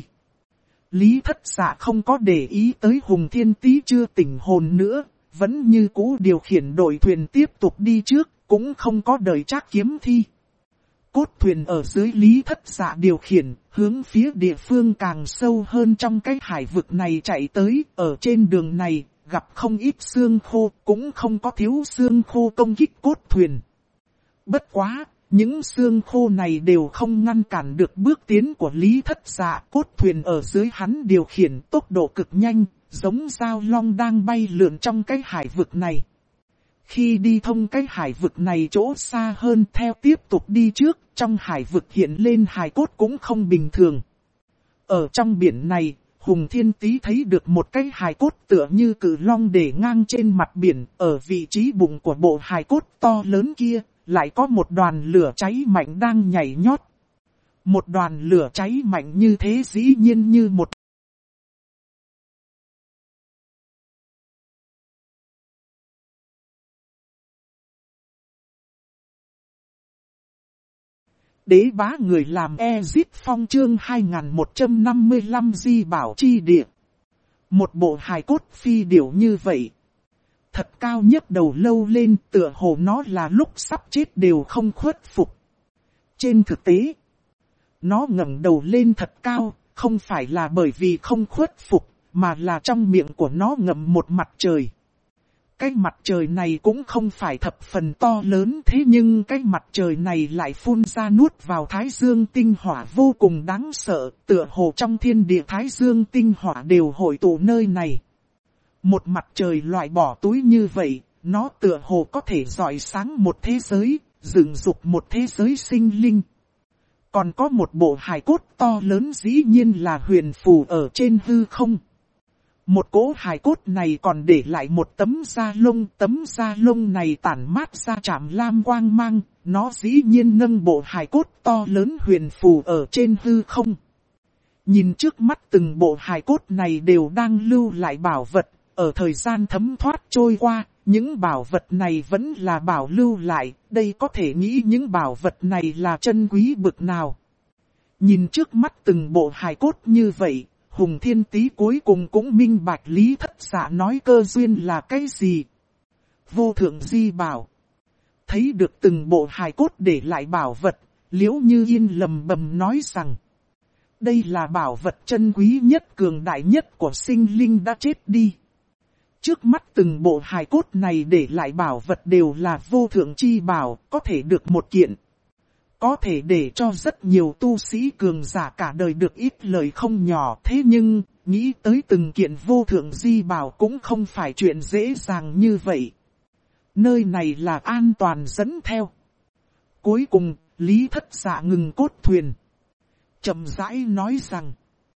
Lý Thất Dạ không có để ý tới Hùng Thiên Tý chưa tỉnh hồn nữa, vẫn như cũ điều khiển đội thuyền tiếp tục đi trước, cũng không có đợi Trác Kiếm Thi. Cốt thuyền ở dưới Lý Thất Dạ điều khiển, hướng phía địa phương càng sâu hơn trong cái hải vực này chạy tới, ở trên đường này, gặp không ít xương khô, cũng không có thiếu xương khô công kích cốt thuyền. Bất quá, những xương khô này đều không ngăn cản được bước tiến của Lý Thất Dạ. Cốt thuyền ở dưới hắn điều khiển tốc độ cực nhanh, giống dao long đang bay lượn trong cái hải vực này. Khi đi thông cái hải vực này chỗ xa hơn theo tiếp tục đi trước, trong hải vực hiện lên hài cốt cũng không bình thường. Ở trong biển này, Hùng Thiên Tý thấy được một cái hài cốt tựa như cự long để ngang trên mặt biển, ở vị trí bụng của bộ hài cốt to lớn kia, lại có một đoàn lửa cháy mạnh đang nhảy nhót. Một đoàn lửa cháy mạnh như thế dĩ nhiên như một đế bá người làm Ezit Phong chương 2155 di bảo chi địa. Một bộ hài cốt phi điểu như vậy. Thật cao nhất đầu lâu lên, tựa hồ nó là lúc sắp chết đều không khuất phục. Trên thực tế, nó ngẩng đầu lên thật cao, không phải là bởi vì không khuất phục, mà là trong miệng của nó ngậm một mặt trời. Cái mặt trời này cũng không phải thập phần to lớn, thế nhưng cái mặt trời này lại phun ra nuốt vào thái dương tinh hỏa vô cùng đáng sợ, tựa hồ trong thiên địa thái dương tinh hỏa đều hội tụ nơi này. Một mặt trời loại bỏ túi như vậy, nó tựa hồ có thể rọi sáng một thế giới, dựng dục một thế giới sinh linh. Còn có một bộ hài cốt to lớn dĩ nhiên là huyền phù ở trên hư không. Một cỗ hài cốt này còn để lại một tấm da lông này tản mát ra chạm lam quang mang, nó dĩ nhiên nâng bộ hài cốt to lớn huyền phù ở trên hư không. Nhìn trước mắt từng bộ hài cốt này đều đang lưu lại bảo vật, ở thời gian thấm thoát trôi qua, những bảo vật này vẫn là bảo lưu lại, đây có thể nghĩ những bảo vật này là chân quý bực nào. Nhìn trước mắt từng bộ hài cốt như vậy, Hùng Thiên Tý cuối cùng cũng minh bạch Lý Thất Dạ nói cơ duyên là cái gì. Vô thượng di bảo. Thấy được từng bộ hài cốt để lại bảo vật, Liễu Như Yên lầm bầm nói rằng. Đây là bảo vật chân quý nhất cường đại nhất của sinh linh đã chết đi. Trước mắt từng bộ hài cốt này để lại bảo vật đều là vô thượng chi bảo, có thể được một kiện. Có thể để cho rất nhiều tu sĩ cường giả cả đời được ít lời không nhỏ, thế nhưng, nghĩ tới từng kiện vô thượng di bảo cũng không phải chuyện dễ dàng như vậy. Nơi này là an toàn dẫn theo. Cuối cùng, Lý Thất Dạ ngừng cốt thuyền. Chậm rãi nói rằng,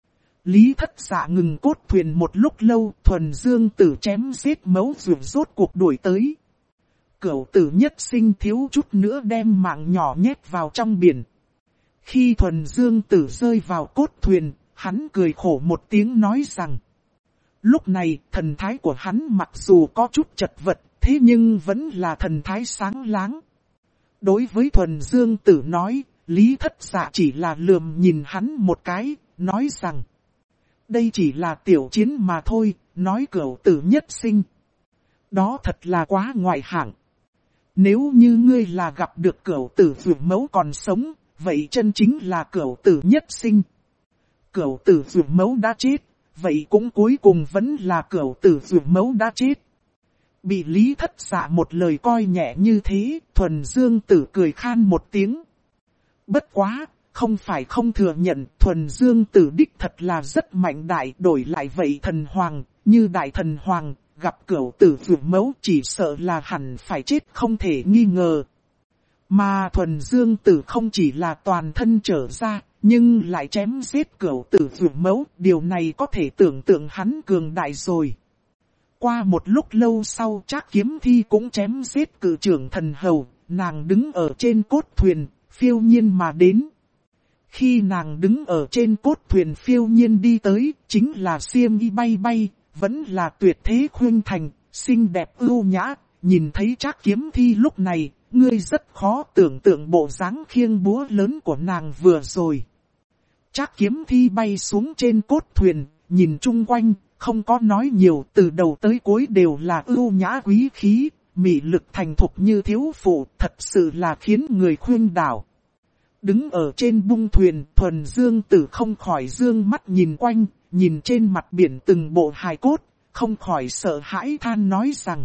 Lý Thất Dạ ngừng cốt thuyền một lúc lâu, Thuần Dương Tử chém giết mấu ruộng rốt cuộc đuổi tới. Cửu Tử nhất sinh thiếu chút nữa đem mạng nhỏ nhét vào trong biển. Khi Thuần Dương Tử rơi vào cốt thuyền, hắn cười khổ một tiếng nói rằng. Lúc này, thần thái của hắn mặc dù có chút chật vật, thế nhưng vẫn là thần thái sáng láng. Đối với Thuần Dương Tử nói, Lý Thất Dạ chỉ là lườm nhìn hắn một cái, nói rằng, đây chỉ là tiểu chiến mà thôi, nói cửu tử nhất sinh. Đó thật là quá ngoại hạng. Nếu như ngươi là gặp được cửu tử Dược Mẫu còn sống, vậy chân chính là cửu tử nhất sinh. Cửu tử Dược Mẫu đã chết, vậy cũng cuối cùng vẫn là cửu tử Dược Mẫu đã chết. Bị Lý Thất Dạ một lời coi nhẹ như thế, Thuần Dương Tử cười khan một tiếng. Bất quá, không phải không thừa nhận, Thuần Dương Tử đích thật là rất mạnh đại, đổi lại vậy thần hoàng, như đại thần hoàng, gặp cửu tử Dược Mẫu chỉ sợ là hẳn phải chết không thể nghi ngờ. Mà Thuần Dương Tử không chỉ là toàn thân trở ra, nhưng lại chém giết cửu tử Dược Mẫu, điều này có thể tưởng tượng hắn cường đại rồi. Qua một lúc lâu sau Trác Kiếm Thi cũng chém giết cự trưởng thần hầu, nàng đứng ở trên cốt thuyền, phiêu nhiên mà đến. Khi nàng đứng ở trên cốt thuyền phiêu nhiên đi tới, chính là xiêm y bay bay, vẫn là tuyệt thế khuynh thành, xinh đẹp ưu nhã, nhìn thấy Trác Kiếm Thi lúc này, ngươi rất khó tưởng tượng bộ dáng khiêng búa lớn của nàng vừa rồi. Trác Kiếm Thi bay xuống trên cốt thuyền, nhìn chung quanh, không có nói nhiều, từ đầu tới cuối đều là ưu nhã quý khí, mị lực thành thục như thiếu phụ, thật sự là khiến người khuyên đảo. Đứng ở trên bung thuyền, Thuần Dương Tử không khỏi dương mắt nhìn quanh, nhìn trên mặt biển từng bộ hài cốt, không khỏi sợ hãi than nói rằng,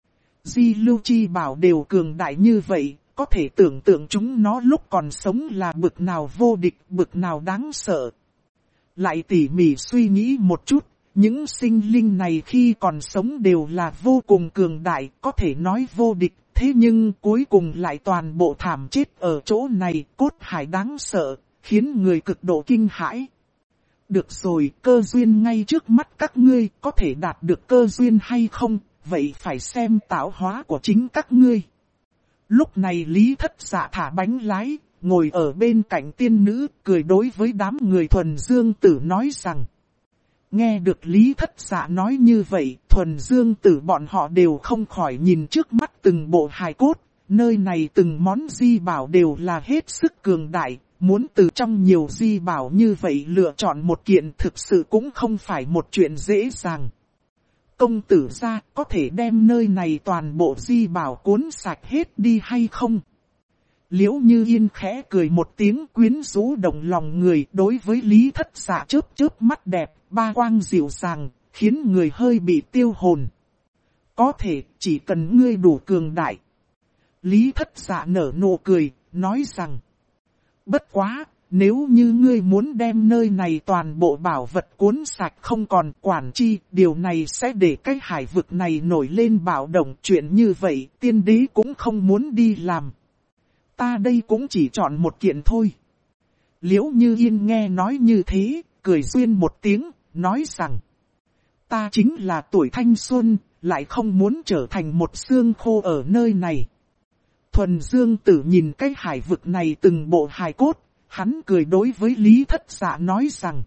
Di Lưu Chi Bảo đều cường đại như vậy, có thể tưởng tượng chúng nó lúc còn sống là bực nào vô địch, bực nào đáng sợ. Lại tỉ mỉ suy nghĩ một chút, những sinh linh này khi còn sống đều là vô cùng cường đại, có thể nói vô địch, thế nhưng cuối cùng lại toàn bộ thảm chết ở chỗ này, cốt hải đáng sợ, khiến người cực độ kinh hãi. Được rồi, cơ duyên ngay trước mắt các ngươi, có thể đạt được cơ duyên hay không, vậy phải xem tạo hóa của chính các ngươi. Lúc này Lý Thất Dạ thả bánh lái, ngồi ở bên cạnh tiên nữ, cười đối với đám người Thuần Dương Tử nói rằng. Nghe được Lý Thất Dạ nói như vậy, Thuần Dương Tử bọn họ đều không khỏi nhìn trước mắt từng bộ hài cốt, nơi này từng món di bảo đều là hết sức cường đại, muốn từ trong nhiều di bảo như vậy lựa chọn một kiện thực sự cũng không phải một chuyện dễ dàng. Công tử gia có thể đem nơi này toàn bộ di bảo cuốn sạch hết đi hay không? Liễu Như Yên khẽ cười một tiếng quyến rũ động lòng người, đối với Lý Thất Dạ chớp chớp mắt đẹp, ba quang dịu dàng, khiến người hơi bị tiêu hồn. Có thể, chỉ cần ngươi đủ cường đại. Lý Thất Dạ nở nụ cười, nói rằng. Bất quá, nếu như ngươi muốn đem nơi này toàn bộ bảo vật cuốn sạch không còn quản chi, điều này sẽ để cái hải vực này nổi lên bạo động. Chuyện như vậy, tiên đế cũng không muốn đi làm. Ta đây cũng chỉ chọn một kiện thôi. Liễu Như Yên nghe nói như thế, cười duyên một tiếng, nói rằng. Ta chính là tuổi thanh xuân, lại không muốn trở thành một xương khô ở nơi này. Thuần Dương Tử nhìn cái hải vực này từng bộ hài cốt, hắn cười đối với Lý Thất Dạ nói rằng.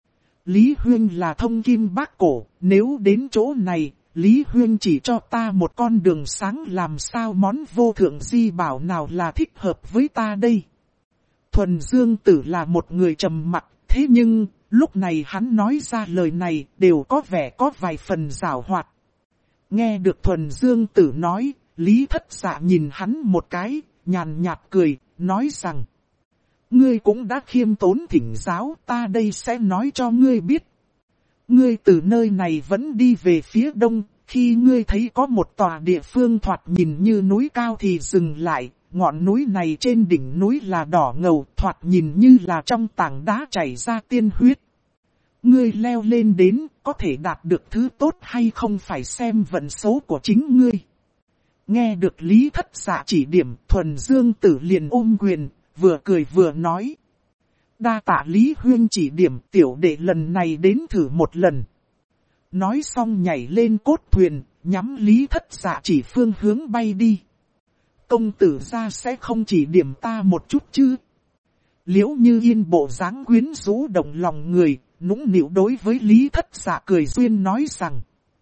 Lý Huyên là thông kim bác cổ, nếu đến chỗ này, Lý Huyên chỉ cho ta một con đường sáng, làm sao món vô thượng di bảo nào là thích hợp với ta đây. Thuần Dương Tử là một người trầm mặc, thế nhưng, lúc này hắn nói ra lời này đều có vẻ có vài phần giảo hoạt. Nghe được Thuần Dương Tử nói, Lý Thất Dạ nhìn hắn một cái, nhàn nhạt cười, nói rằng. Ngươi cũng đã khiêm tốn thỉnh giáo, ta đây sẽ nói cho ngươi biết. Ngươi từ nơi này vẫn đi về phía đông, khi ngươi thấy có một tòa địa phương thoạt nhìn như núi cao thì dừng lại, ngọn núi này trên đỉnh núi là đỏ ngầu, thoạt nhìn như là trong tảng đá chảy ra tiên huyết. Ngươi leo lên đến, có thể đạt được thứ tốt hay không phải xem vận số của chính ngươi. Nghe được Lý Thất Dạ chỉ điểm, Thuần Dương Tử liền ôm quyền, vừa cười vừa nói. Đa tạ Lý Huyên chỉ điểm, tiểu đệ lần này đến thử một lần. Nói xong nhảy lên cốt thuyền, nhắm Lý Thất Dạ chỉ phương hướng bay đi. Công tử gia sẽ không chỉ điểm ta một chút chứ? Liễu Như Yên bộ dáng quyến rũ động lòng người, nũng nịu đối với Lý Thất Dạ cười duyên nói rằng.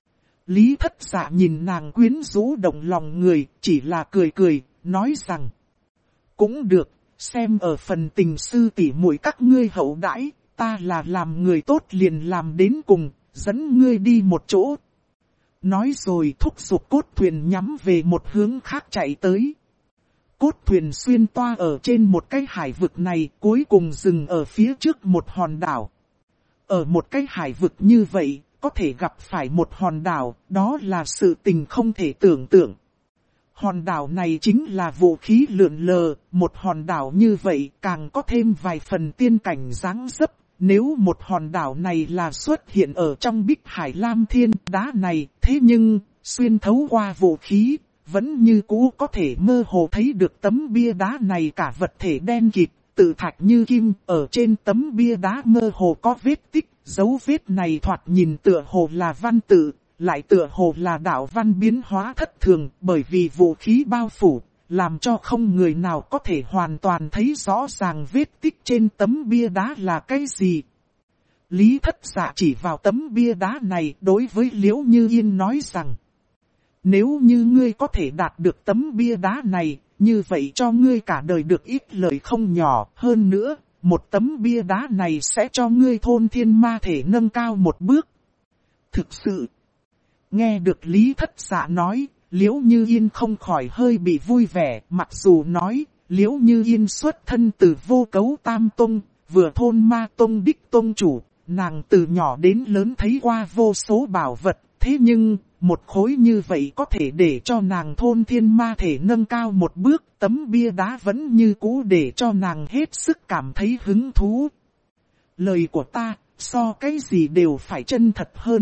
Lý Thất Dạ nhìn nàng quyến rũ động lòng người, chỉ là cười cười, nói rằng. Cũng được, xem ở phần tình sư tỷ muội các ngươi hậu đãi, ta là làm người tốt liền làm đến cùng, dẫn ngươi đi một chỗ. Nói rồi thúc giục cốt thuyền nhắm về một hướng khác chạy tới. Cốt thuyền xuyên toa ở trên một cái hải vực này, cuối cùng dừng ở phía trước một hòn đảo. Ở một cái hải vực như vậy, có thể gặp phải một hòn đảo, đó là sự tình không thể tưởng tượng. Hòn đảo này chính là vũ khí lượn lờ, một hòn đảo như vậy càng có thêm vài phần tiên cảnh dáng dấp. Nếu một hòn đảo này là xuất hiện ở trong Bích Hải Lam Thiên đá này, thế nhưng, xuyên thấu qua vũ khí, vẫn như cũ có thể mơ hồ thấy được tấm bia đá này cả vật thể đen kịt, tự thạch như kim, ở trên tấm bia đá mơ hồ có vết tích, dấu vết này thoạt nhìn tựa hồ là văn tự, lại tựa hồ là đạo văn biến hóa thất thường, bởi vì vũ khí bao phủ, làm cho không người nào có thể hoàn toàn thấy rõ ràng vết tích trên tấm bia đá là cái gì. Lý Thất Dạ chỉ vào tấm bia đá này đối với Liễu Như Yên nói rằng, nếu như ngươi có thể đạt được tấm bia đá này, như vậy cho ngươi cả đời được ít lợi không nhỏ. Hơn nữa, một tấm bia đá này sẽ cho ngươi thôn thiên ma thể nâng cao một bước. Thực sự, nghe được Lý Thất Dạ nói, Liễu Như Yên không khỏi hơi bị vui vẻ, mặc dù nói, Liễu Như Yên xuất thân từ Vô Cấu Tam Tông, vừa thôn ma tông đích tông chủ, nàng từ nhỏ đến lớn thấy qua vô số bảo vật, thế nhưng, một khối như vậy có thể để cho nàng thôn thiên ma thể nâng cao một bước, tấm bia đá vẫn như cũ để cho nàng hết sức cảm thấy hứng thú. Lời của ta, so cái gì đều phải chân thật hơn.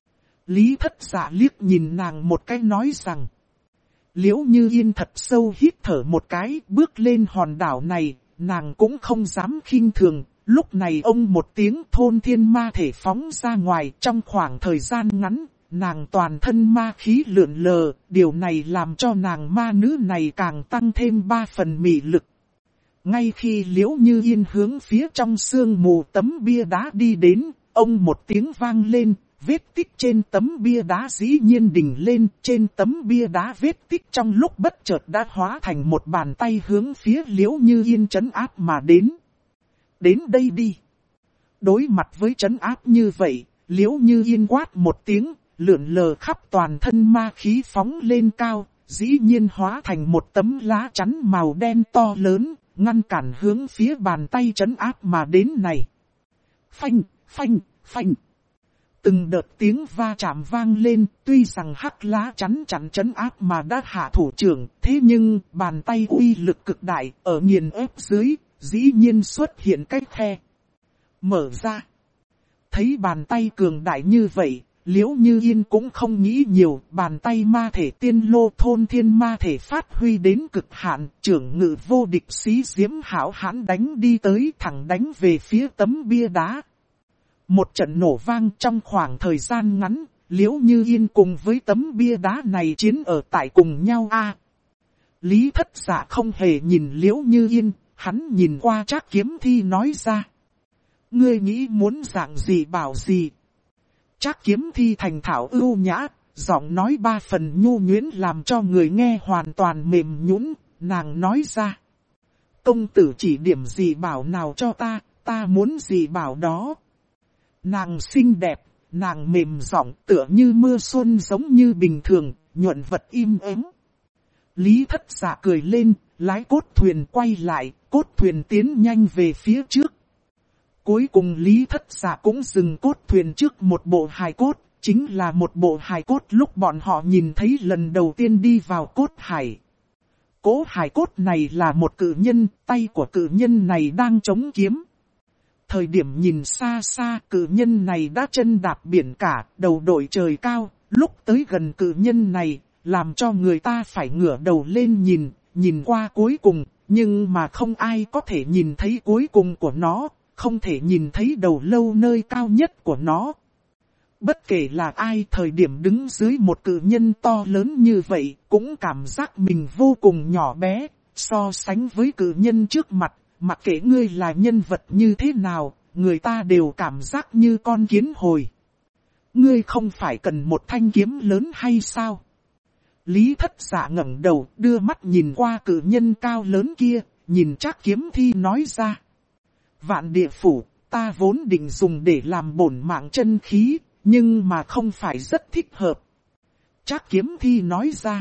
Lý Thất Dạ liếc nhìn nàng một cái nói rằng. Liễu Như Yên thật sâu hít thở một cái, bước lên hòn đảo này, nàng cũng không dám khinh thường. Lúc này ông một tiếng thôn thiên ma thể phóng ra ngoài, trong khoảng thời gian ngắn, nàng toàn thân ma khí lượn lờ, điều này làm cho nàng ma nữ này càng tăng thêm 3 phần mị lực. Ngay khi Liễu Như Yên hướng phía trong sương mù tấm bia đá đi đến, ông một tiếng vang lên, vết tích trên tấm bia đá dĩ nhiên đỉnh lên, trên tấm bia đá vết tích trong lúc bất chợt đã hóa thành một bàn tay hướng phía Liễu Như Yên trấn áp mà đến. Đến đây đi. Đối mặt với trấn áp như vậy, Liễu Như Yên quát một tiếng, lượn lờ khắp toàn thân ma khí phóng lên cao, dĩ nhiên hóa thành một tấm lá chắn màu đen to lớn, ngăn cản hướng phía bàn tay trấn áp mà đến này. Phanh, phanh, phanh. Từng đợt tiếng va chạm vang lên, tuy rằng hắc lá chắn chặn trấn áp mà đã hạ thủ trưởng, thế nhưng bàn tay uy lực cực đại, ở nghiền ép dưới, dĩ nhiên xuất hiện cái khe. Mở ra. Thấy bàn tay cường đại như vậy, Liễu Như Yên cũng không nghĩ nhiều, bàn tay ma thể tiên lô thôn thiên ma thể phát huy đến cực hạn, trưởng ngự vô địch xí diễm hảo hãn đánh đi tới thẳng đánh về phía tấm bia đá. Một trận nổ vang trong khoảng thời gian ngắn, Liễu Như Yên cùng với tấm bia đá này chiến ở tại cùng nhau a. Lý Thất Dạ không hề nhìn Liễu Như Yên, hắn nhìn qua Trác Kiếm Thi nói ra. Ngươi nghĩ muốn dạng gì bảo gì? Trác Kiếm Thi thành thạo ưu nhã, giọng nói 3 phần nhu nhuyễn làm cho người nghe hoàn toàn mềm nhũn. Nàng nói ra. Công tử chỉ điểm gì bảo nào cho ta muốn gì bảo đó. Nàng xinh đẹp, nàng mềm giọng tựa như mưa xuân giống như bình thường, nhuận vật im ắng. Lý Thất Dạ cười lên, lái cốt thuyền quay lại, cốt thuyền tiến nhanh về phía trước. Cuối cùng Lý Thất Dạ cũng dừng cốt thuyền trước một bộ hài cốt, chính là một bộ hài cốt lúc bọn họ nhìn thấy lần đầu tiên đi vào cốt hải. Cỗ hài cốt này là một cự nhân, tay của cự nhân này đang chống kiếm. Thời điểm nhìn xa xa cự nhân này đã chân đạp biển cả, đầu đội trời cao, lúc tới gần cự nhân này, làm cho người ta phải ngửa đầu lên nhìn qua cuối cùng, nhưng mà không ai có thể nhìn thấy cuối cùng của nó, không thể nhìn thấy đầu lâu nơi cao nhất của nó. Bất kể là ai thời điểm đứng dưới một cự nhân to lớn như vậy, cũng cảm giác mình vô cùng nhỏ bé, so sánh với cự nhân trước mặt. Mặc kệ ngươi là nhân vật như thế nào, người ta đều cảm giác như con kiến hồi. Ngươi không phải cần một thanh kiếm lớn hay sao? Lý Thất Dạ ngẩng đầu, đưa mắt nhìn qua cự nhân cao lớn kia, nhìn Trác Kiếm Thi nói ra. Vạn địa phủ, ta vốn định dùng để làm bổn mạng chân khí, nhưng mà không phải rất thích hợp. Trác Kiếm Thi nói ra.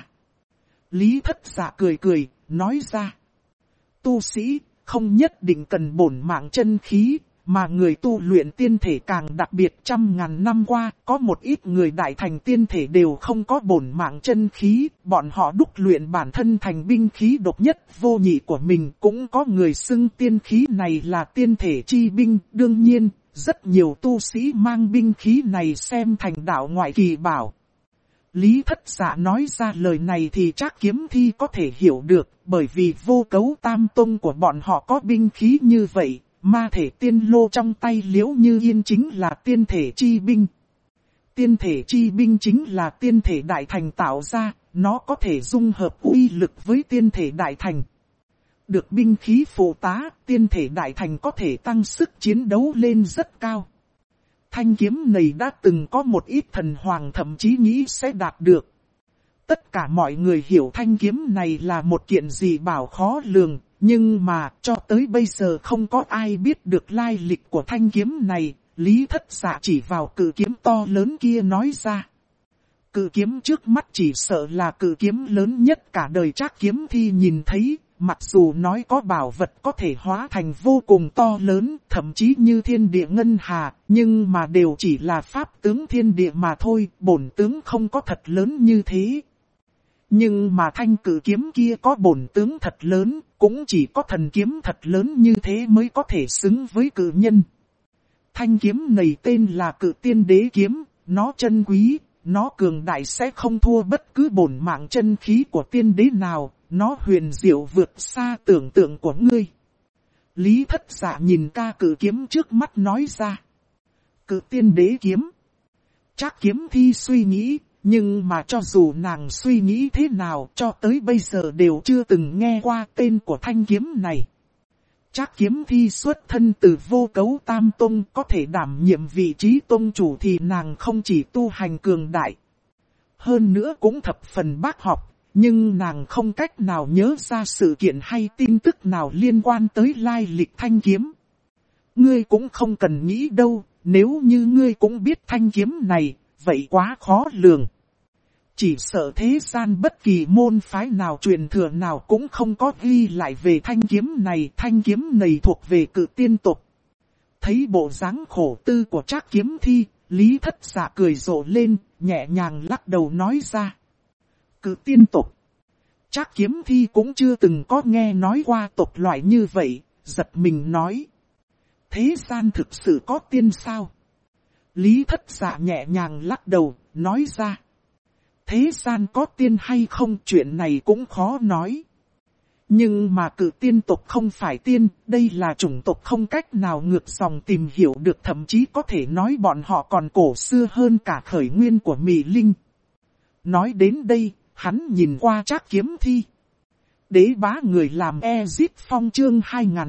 Lý Thất Dạ cười cười, nói ra. Tu sĩ, không nhất định cần bổn mạng chân khí, mà người tu luyện tiên thể càng đặc biệt. 100.000 năm qua, có một ít người đại thành tiên thể đều không có bổn mạng chân khí, bọn họ đúc luyện bản thân thành binh khí độc nhất vô nhị của mình. Cũng có người xưng tiên khí này là tiên thể chi binh. Đương nhiên, rất nhiều tu sĩ mang binh khí này xem thành đạo ngoại kỳ bảo. Lý Thất Dạ nói ra lời này thì Trác Kiếm Thi có thể hiểu được, bởi vì Vô Cấu Tam Tông của bọn họ có binh khí như vậy. Ma thể tiên lô trong tay Liễu Như Yên chính là tiên thể chi binh. Tiên thể chi binh chính là tiên thể đại thành tạo ra, nó có thể dung hợp uy lực với tiên thể đại thành. Được binh khí phụ tá, tiên thể đại thành có thể tăng sức chiến đấu lên rất cao. Thanh kiếm này đã từng có một ít thần hoàng thậm chí nghĩ sẽ đạt được. Tất cả mọi người hiểu thanh kiếm này là một kiện gì bảo khó lường. Nhưng mà, cho tới bây giờ không có ai biết được lai lịch của thanh kiếm này. Lý Thất Dạ chỉ vào cự kiếm to lớn kia nói ra. Cự kiếm trước mắt chỉ sợ là cự kiếm lớn nhất cả đời Trác Kiếm Thi nhìn thấy. Mặc dù nói có bảo vật có thể hóa thành vô cùng to lớn, thậm chí như thiên địa ngân hà, nhưng mà đều chỉ là pháp tướng thiên địa mà thôi, bổn tướng không có thật lớn như thế. Nhưng mà thanh cự kiếm kia có bổn tướng thật lớn, cũng chỉ có thần kiếm thật lớn như thế mới có thể xứng với cự nhân. Thanh kiếm này tên là Cự Tiên Đế Kiếm, nó chân quý, nó cường đại sẽ không thua bất cứ bổn mạng chân khí của tiên đế nào, nó huyền diệu vượt xa tưởng tượng của ngươi. Lý Thất Dạ nhìn ca cự kiếm trước mắt nói ra. Cự Tiên Đế Kiếm. Trác Kiếm Thi suy nghĩ. Nhưng mà cho dù nàng suy nghĩ thế nào cho tới bây giờ đều chưa từng nghe qua tên của thanh kiếm này. Trác Kiếm Thi xuất thân từ Vô Cấu Tam Tông, có thể đảm nhiệm vị trí tông chủ thì nàng không chỉ tu hành cường đại. Hơn nữa cũng thập phần bác học, nhưng nàng không cách nào nhớ ra sự kiện hay tin tức nào liên quan tới lai lịch thanh kiếm. Ngươi cũng không cần nghĩ đâu, nếu như ngươi cũng biết thanh kiếm này, vậy quá khó lường. Chỉ sợ thế gian bất kỳ môn phái nào truyền thừa nào cũng không có ghi lại về thanh kiếm này thuộc về Cự Tiên tộc. Thấy bộ dáng khổ tư của Trác Kiếm Thi, Lý Thất Dạ cười rộ lên, nhẹ nhàng lắc đầu nói ra. Cự Tiên tộc. Trác Kiếm Thi cũng chưa từng có nghe nói qua tộc loại như vậy, giật mình nói. Thế gian thực sự có tiên sao? Lý Thất Dạ nhẹ nhàng lắc đầu, nói ra. Thế gian có tiên hay không chuyện này cũng khó nói. Nhưng mà Cự Tiên tộc không phải tiên, đây là chủng tộc không cách nào ngược dòng tìm hiểu được, thậm chí có thể nói bọn họ còn cổ xưa hơn cả khởi nguyên của Mị Linh. Nói đến đây, hắn nhìn qua Trác Kiếm Thi. Đế bá người làm Ezip Phong chương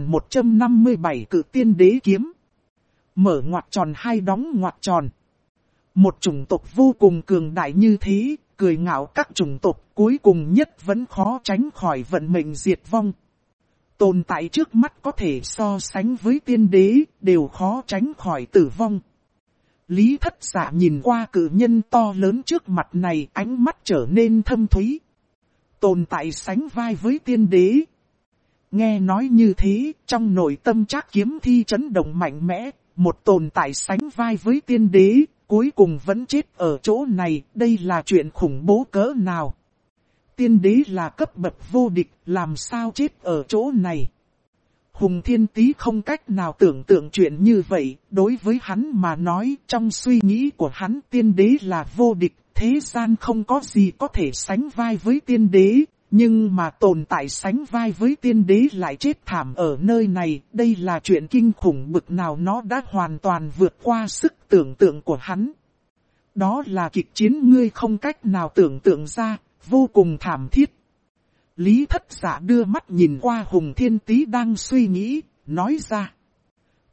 2157 Cự Tiên Đế Kiếm. Mở ngoặc tròn hai đóng ngoặc tròn. Một chủng tộc vô cùng cường đại như thế, cười ngạo các chủng tộc cuối cùng nhất vẫn khó tránh khỏi vận mệnh diệt vong. Tồn tại trước mắt có thể so sánh với tiên đế, đều khó tránh khỏi tử vong. Lý Thất Dạ nhìn qua cự nhân to lớn trước mặt này, ánh mắt trở nên thâm thúy. Tồn tại sánh vai với tiên đế. Nghe nói như thế, trong nội tâm Trác Kiếm Thi chấn động mạnh mẽ, một tồn tại sánh vai với tiên đế, cuối cùng vẫn chết ở chỗ này, đây là chuyện khủng bố cỡ nào. Tiên đế là cấp bậc vô địch, làm sao chết ở chỗ này. Hùng Thiên Tý không cách nào tưởng tượng chuyện như vậy, đối với hắn mà nói, trong suy nghĩ của hắn tiên đế là vô địch, thế gian không có gì có thể sánh vai với tiên đế, nhưng mà tồn tại sánh vai với tiên đế lại chết thảm ở nơi này, đây là chuyện kinh khủng bực nào, nó đã hoàn toàn vượt qua sức tưởng tượng của hắn. Đó là kịch chiến ngươi không cách nào tưởng tượng ra, vô cùng thảm thiết. Lý Thất Dạ đưa mắt nhìn qua Hùng Thiên Tý đang suy nghĩ, nói ra.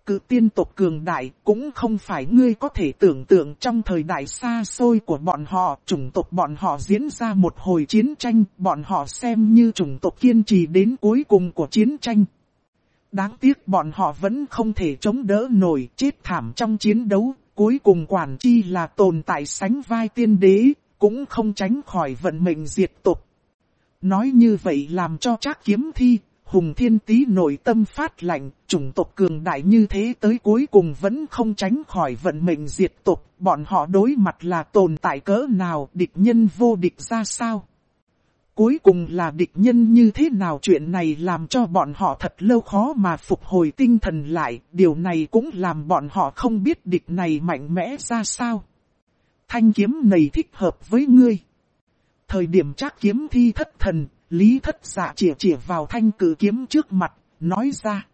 Cự tiên tộc cường đại cũng không phải ngươi có thể tưởng tượng. Trong thời đại xa xôi của bọn họ, chủng tộc bọn họ diễn ra một hồi chiến tranh, bọn họ xem như chủng tộc kiên trì đến cuối cùng của chiến tranh. Đáng tiếc bọn họ vẫn không thể chống đỡ nổi, chết thảm trong chiến đấu, cuối cùng quản chi là tồn tại sánh vai tiên đế, cũng không tránh khỏi vận mệnh diệt tộc. Nói như vậy làm cho Trác Kiếm Thi, Hùng Thiên Tý nội tâm phát lạnh, chủng tộc cường đại như thế tới cuối cùng vẫn không tránh khỏi vận mệnh diệt tộc, bọn họ đối mặt là tồn tại cỡ nào, địch nhân vô địch ra sao. Cuối cùng là địch nhân như thế nào, chuyện này làm cho bọn họ thật lâu khó mà phục hồi tinh thần lại, điều này cũng làm bọn họ không biết địch này mạnh mẽ ra sao. Thanh kiếm này thích hợp với ngươi. Thời điểm Trác Kiếm Thi thất thần, Lý Thất Dạ chĩa vào thanh cử kiếm trước mặt, nói ra.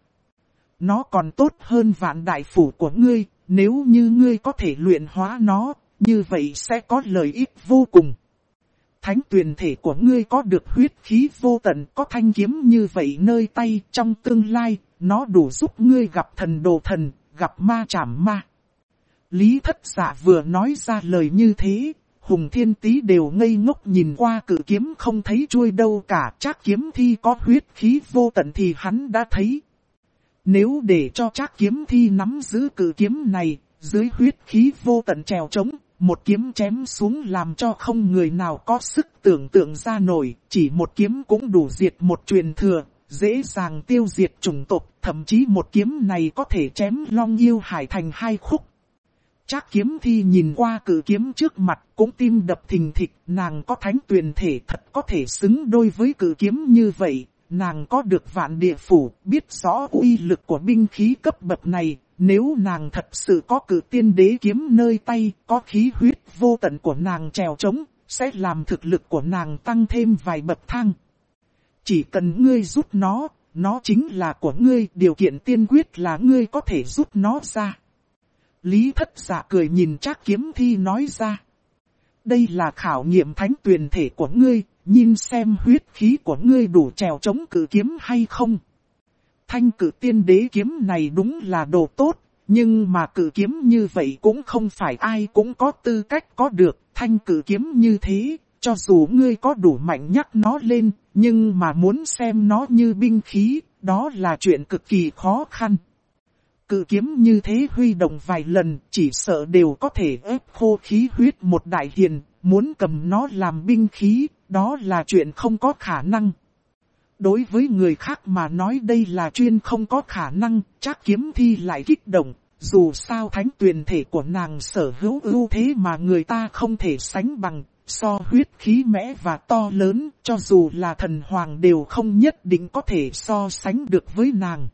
Nó còn tốt hơn Vạn Đại Phủ của ngươi, nếu như ngươi có thể luyện hóa nó, như vậy sẽ có lợi ích vô cùng. Thánh tuyền thể của ngươi có được huyết khí vô tận, có thanh kiếm như vậy nơi tay, trong tương lai, nó đủ giúp ngươi gặp thần đồ thần, gặp ma trảm ma. Lý Thất Dạ vừa nói ra lời như thế, Hùng Thiên Tý đều ngây ngốc nhìn qua cự kiếm không thấy chuôi đâu cả. Trác Kiếm Thi có huyết khí vô tận thì hắn đã thấy. Nếu để cho Trác Kiếm Thi nắm giữ cự kiếm này, dưới huyết khí vô tận trèo trống, một kiếm chém xuống làm cho không người nào có sức tưởng tượng ra nổi, chỉ một kiếm cũng đủ diệt một truyền thừa, dễ dàng tiêu diệt chủng tộc, thậm chí một kiếm này có thể chém Long Yêu Hải thành hai khúc. Trác Kiếm Thi nhìn qua cự kiếm trước mặt, cũng tim đập thình thịch, nàng có thánh tuyền thể thật có thể xứng đôi với cự kiếm như vậy, nàng có được Vạn Địa Phủ, biết rõ uy lực của binh khí cấp bậc này, nếu nàng thật sự có cự tiên đế kiếm nơi tay, có khí huyết vô tận của nàng trèo trống, sẽ làm thực lực của nàng tăng thêm vài bậc thang. Chỉ cần ngươi giúp nó chính là của ngươi, điều kiện tiên quyết là ngươi có thể giúp nó ra. Lý Thất Dạ cười nhìn Trác Kiếm Thi nói ra. Đây là khảo nghiệm thánh tuyền thể của ngươi, nhìn xem huyết khí của ngươi đủ trèo chống cự kiếm hay không. Thanh cự tiên đế kiếm này đúng là đồ tốt, nhưng mà cự kiếm như vậy cũng không phải ai cũng có tư cách có được. Thanh cự kiếm như thế, cho dù ngươi có đủ mạnh nhắc nó lên, nhưng mà muốn xem nó như binh khí, đó là chuyện cực kỳ khó khăn. Cự kiếm như thế huy động vài lần, chỉ sợ đều có thể ép khô khí huyết một đại hiền, muốn cầm nó làm binh khí, đó là chuyện không có khả năng. Đối với người khác mà nói đây là chuyện không có khả năng, Trác Kiếm Thi lại kích động, dù sao thánh tuyền thể của nàng sở hữu ưu thế mà người ta không thể sánh bằng, so huyết khí mẽ và to lớn, cho dù là thần hoàng đều không nhất định có thể so sánh được với nàng.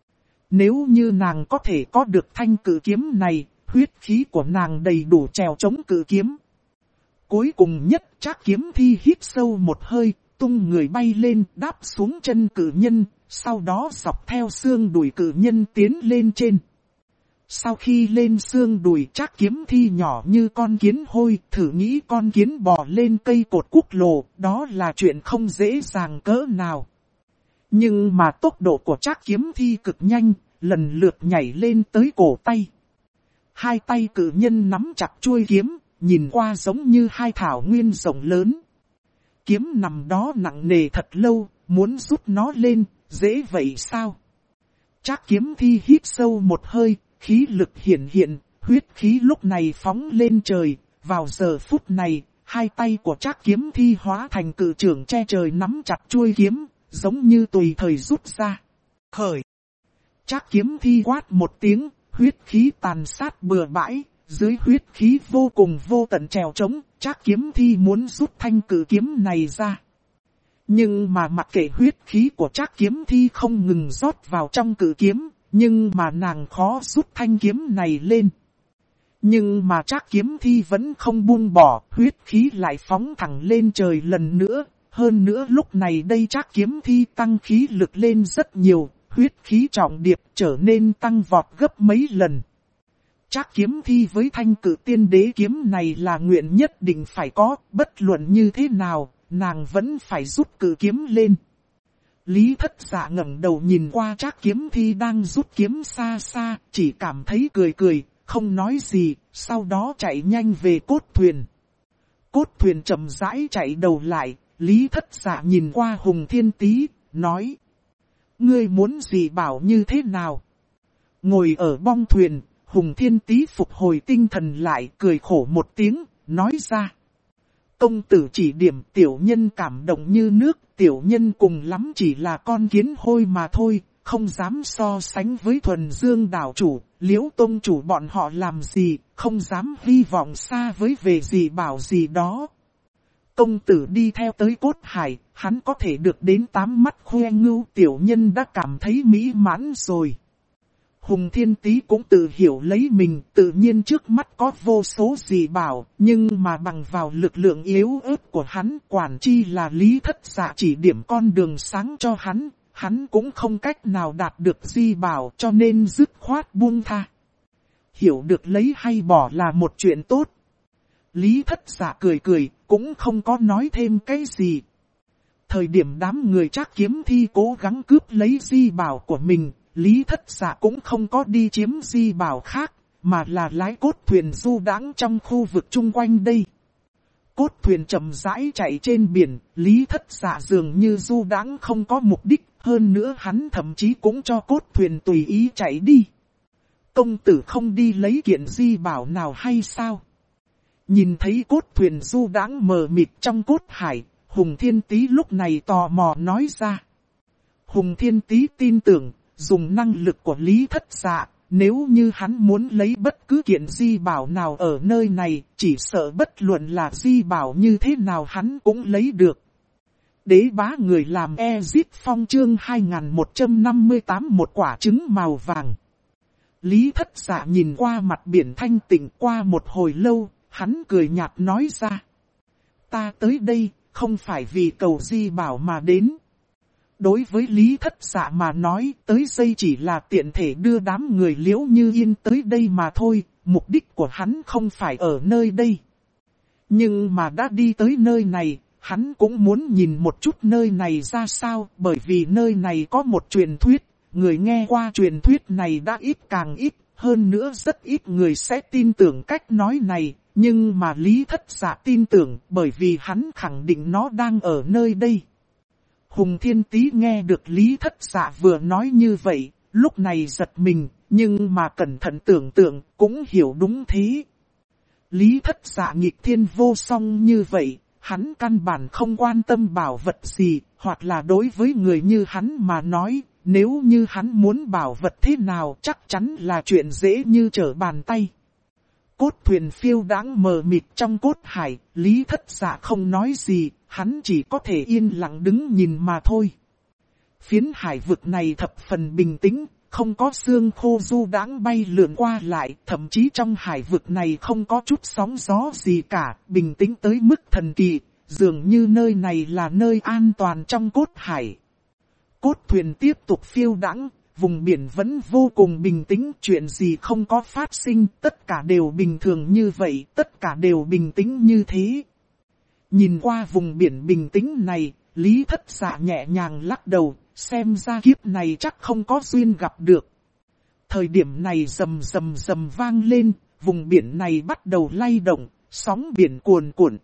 Nếu như nàng có thể có được thanh cự kiếm này, huyết khí của nàng đầy đủ trèo chống cự kiếm. Cuối cùng nhất Trác Kiếm Thi hít sâu một hơi, tung người bay lên đáp xuống chân cự nhân, sau đó dọc theo xương đùi cự nhân tiến lên trên. Sau khi lên xương đùi Trác Kiếm Thi nhỏ như con kiến hôi, thử nghĩ con kiến bò lên cây cột quốc lộ, đó là chuyện không dễ dàng cỡ nào. Nhưng mà tốc độ của Trác Kiếm Thi cực nhanh, lần lượt nhảy lên tới cổ tay. Hai tay cự nhân nắm chặt chuôi kiếm, nhìn qua giống như hai thảo nguyên rộng lớn. Kiếm nằm đó nặng nề thật lâu, muốn rút nó lên, dễ vậy sao? Trác Kiếm Thi hít sâu một hơi, khí lực hiển hiện, huyết khí lúc này phóng lên trời. Vào giờ phút này, hai tay của Trác Kiếm Thi hóa thành cự trưởng che trời nắm chặt chuôi kiếm, giống như tùy thời rút ra. Khởi! Trác Kiếm Thi quát một tiếng, huyết khí tàn sát bừa bãi, dưới huyết khí vô cùng vô tận trèo trống, Trác Kiếm Thi muốn rút thanh cự kiếm này ra. Nhưng mà mặc kệ huyết khí của Trác Kiếm Thi không ngừng rót vào trong cự kiếm, nhưng mà nàng khó rút thanh kiếm này lên. Nhưng mà Trác Kiếm Thi vẫn không buông bỏ, huyết khí lại phóng thẳng lên trời lần nữa. Hơn nữa lúc này đây Trác Kiếm Thi tăng khí lực lên rất nhiều, huyết khí trọng điệp trở nên tăng vọt gấp mấy lần. Trác Kiếm Thi với thanh cự tiên đế kiếm này là nguyện nhất định phải có, bất luận như thế nào, nàng vẫn phải rút cự kiếm lên. Lý Thất Dạ ngẩng đầu nhìn qua Trác Kiếm Thi đang rút kiếm xa xa, chỉ cảm thấy cười cười, không nói gì, sau đó chạy nhanh về cốt thuyền. Cốt thuyền chậm rãi chạy đầu lại, Lý Thất Dạ nhìn qua Hùng Thiên Tý, nói. Ngươi muốn gì bảo như thế nào? Ngồi ở bong thuyền, Hùng Thiên Tý phục hồi tinh thần lại, cười khổ một tiếng, nói ra. Công tử chỉ điểm tiểu nhân cảm động như nước, tiểu nhân cùng lắm chỉ là con kiến hôi mà thôi, không dám so sánh với Thuần Dương đảo chủ, Liễu tông chủ bọn họ làm gì, không dám hy vọng xa với về gì bảo gì đó. Công tử đi theo tới cốt hải, hắn có thể được đến 8 mắt khoe ngưu, tiểu nhân đã cảm thấy mỹ mãn rồi. Hùng Thiên Tý cũng tự hiểu lấy mình, tự nhiên trước mắt có vô số gì bảo, nhưng mà bằng vào lực lượng yếu ớt của hắn, quản chi là Lý Thất Dạ chỉ điểm con đường sáng cho hắn cũng không cách nào đạt được di bảo, cho nên dứt khoát buông tha. Hiểu được lấy hay bỏ là một chuyện tốt. Lý Thất Dạ cười cười, cũng không có nói thêm cái gì. Thời điểm đám người Trác Kiếm Thi cố gắng cướp lấy di bảo của mình, Lý Thất Dạ cũng không có đi chiếm di bảo khác, mà là lái cốt thuyền du đãng trong khu vực chung quanh đây. Cốt thuyền chậm rãi chạy trên biển, Lý Thất Dạ dường như du đãng không có mục đích, hơn nữa hắn thậm chí cũng cho cốt thuyền tùy ý chạy đi. Công tử không đi lấy kiện di bảo nào hay sao? Nhìn thấy cốt thuyền du đãng mờ mịt trong cốt hải, Hùng Thiên Tý lúc này tò mò nói ra. Hùng Thiên Tý tin tưởng, dùng năng lực của Lý Thất Dạ, nếu như hắn muốn lấy bất cứ kiện di bảo nào ở nơi này, chỉ sợ bất luận là di bảo như thế nào hắn cũng lấy được. Đế bá người làm Ezip Phong chương 2158 một quả trứng màu vàng. Lý Thất Dạ nhìn qua mặt biển thanh tịnh qua một hồi lâu, hắn cười nhạt nói ra. Ta tới đây, không phải vì cầu di bảo mà đến. Đối với Lý Thất Dạ mà nói, tới đây chỉ là tiện thể đưa đám người Liễu Như Yên tới đây mà thôi, mục đích của hắn không phải ở nơi đây. Nhưng mà đã đi tới nơi này, hắn cũng muốn nhìn một chút nơi này ra sao, bởi vì nơi này có một truyền thuyết, người nghe qua truyền thuyết này đã ít càng ít, hơn nữa rất ít người sẽ tin tưởng cách nói này, nhưng mà Lý Thất Dạ tin tưởng bởi vì hắn khẳng định nó đang ở nơi đây. Hùng Thiên Tý nghe được Lý Thất Dạ vừa nói như vậy, lúc này giật mình, nhưng mà cẩn thận tưởng tượng, cũng hiểu đúng thế. Lý Thất Dạ nghịch thiên vô song như vậy, hắn căn bản không quan tâm bảo vật gì, hoặc là đối với người như hắn mà nói, nếu như hắn muốn bảo vật thế nào chắc chắn là chuyện dễ như trở bàn tay. Cốt thuyền phiêu đãng mờ mịt trong cốt hải, Lý Thất Dạ không nói gì, hắn chỉ có thể yên lặng đứng nhìn mà thôi. Phiến hải vực này thập phần bình tĩnh, không có xương khô du đãng bay lượn qua lại, thậm chí trong hải vực này không có chút sóng gió gì cả, bình tĩnh tới mức thần kỳ, dường như nơi này là nơi an toàn trong cốt hải. Cốt thuyền tiếp tục phiêu đãng, vùng biển vẫn vô cùng bình tĩnh, chuyện gì không có phát sinh, tất cả đều bình thường như vậy, tất cả đều bình tĩnh như thế. Nhìn qua vùng biển bình tĩnh này, Lý Thất Dạ nhẹ nhàng lắc đầu, xem ra kiếp này chắc không có duyên gặp được. Thời điểm này rầm rầm rầm vang lên, vùng biển này bắt đầu lay động, sóng biển cuồn cuộn.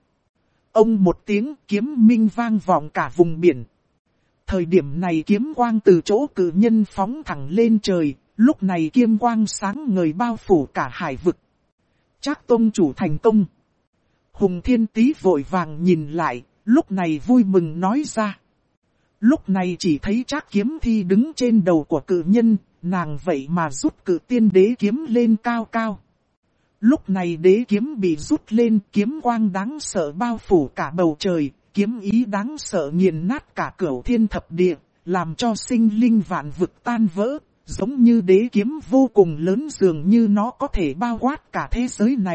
Ông một tiếng kiếm minh vang vọng cả vùng biển. Thời điểm này kiếm quang từ chỗ cự nhân phóng thẳng lên trời, lúc này kiếm quang sáng ngời bao phủ cả hải vực. Trác tông chủ thành công. Hùng Thiên Tý vội vàng nhìn lại, lúc này vui mừng nói ra. Lúc này chỉ thấy Trác Kiếm Thi đứng trên đầu của cự nhân, nàng vậy mà rút cự tiên đế kiếm lên cao cao. Lúc này đế kiếm bị rút lên, kiếm quang đáng sợ bao phủ cả bầu trời, kiếm ý đáng sợ nghiền nát cả cửu thiên thập địa, làm cho sinh linh vạn vực tan vỡ, giống như đế kiếm vô cùng lớn dường như nó có thể bao quát cả thế giới này.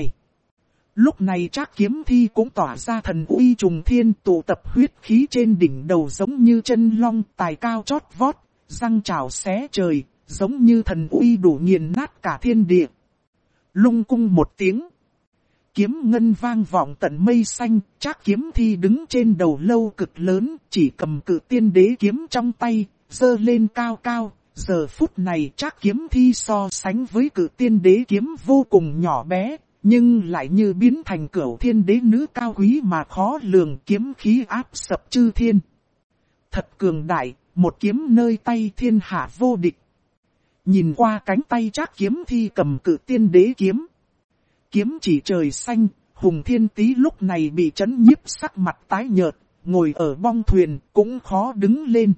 Lúc này Trác Kiếm Thi cũng tỏa ra thần uy trùng thiên, tụ tập huyết khí trên đỉnh đầu giống như chân long, tài cao chót vót, răng trảo xé trời, giống như thần uy đủ nghiền nát cả thiên địa. Lung cung một tiếng. kiếm ngân vang vọng tận mây xanh, Trác Kiếm Thi đứng trên đầu lâu cực lớn, chỉ cầm Cự Tiên Đế kiếm trong tay, giơ lên cao cao. Giờ phút này Trác Kiếm Thi so sánh với Cự Tiên Đế kiếm vô cùng nhỏ bé, nhưng lại như biến thành Cửu Thiên Đế nữ cao quý mà khó lường, kiếm khí áp sập chư thiên. Thật cường đại, một kiếm nơi tay thiên hạ vô địch. Nhìn qua cánh tay Trác Kiếm Thi cầm Cự Tiên Đế kiếm. Kiếm chỉ trời xanh, Hùng Thiên Tý lúc này bị chấn nhiếp, sắc mặt tái nhợt, ngồi ở bong thuyền cũng khó đứng lên.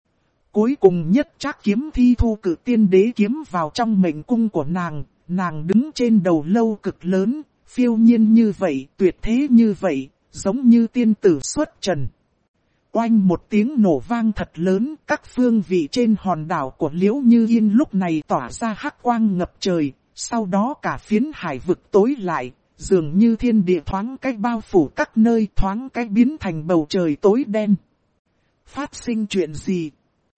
Cuối cùng nhất Trác Kiếm Thi thu Cự Tiên Đế kiếm vào trong mệnh cung của nàng đứng trên đầu lâu cực lớn, phiêu nhiên như vậy, tuyệt thế như vậy, giống như tiên tử xuất trần. Oanh một tiếng nổ vang thật lớn, các phương vị trên hòn đảo của Liễu Như Yên lúc này tỏa ra hắc quang ngập trời, sau đó cả phiến hải vực tối lại, dường như thiên địa thoáng cách bao phủ các nơi, thoáng cách biến thành bầu trời tối đen. Phát sinh chuyện gì?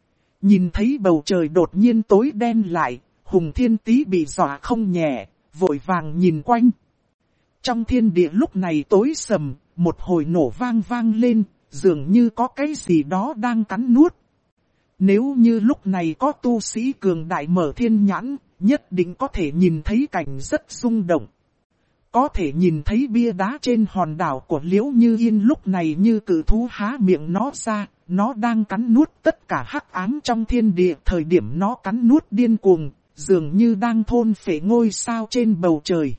Nhìn thấy bầu trời đột nhiên tối đen lại, Hùng Thiên Tý bị dọa không nhẹ, vội vàng nhìn quanh. Trong thiên địa lúc này tối sầm, một hồi nổ vang vang lên, dường như có cái gì đó đang cắn nuốt. Nếu như lúc này có tu sĩ cường đại mở thiên nhãn, nhất định có thể nhìn thấy cảnh rất rung động. Có thể nhìn thấy bia đá trên hòn đảo của Liễu Như Yên lúc này như cự thú há miệng nó ra, nó đang cắn nuốt tất cả hắc ám trong thiên địa. Thời điểm nó cắn nuốt điên cuồng, dường như đang thôn phệ ngôi sao trên bầu trời.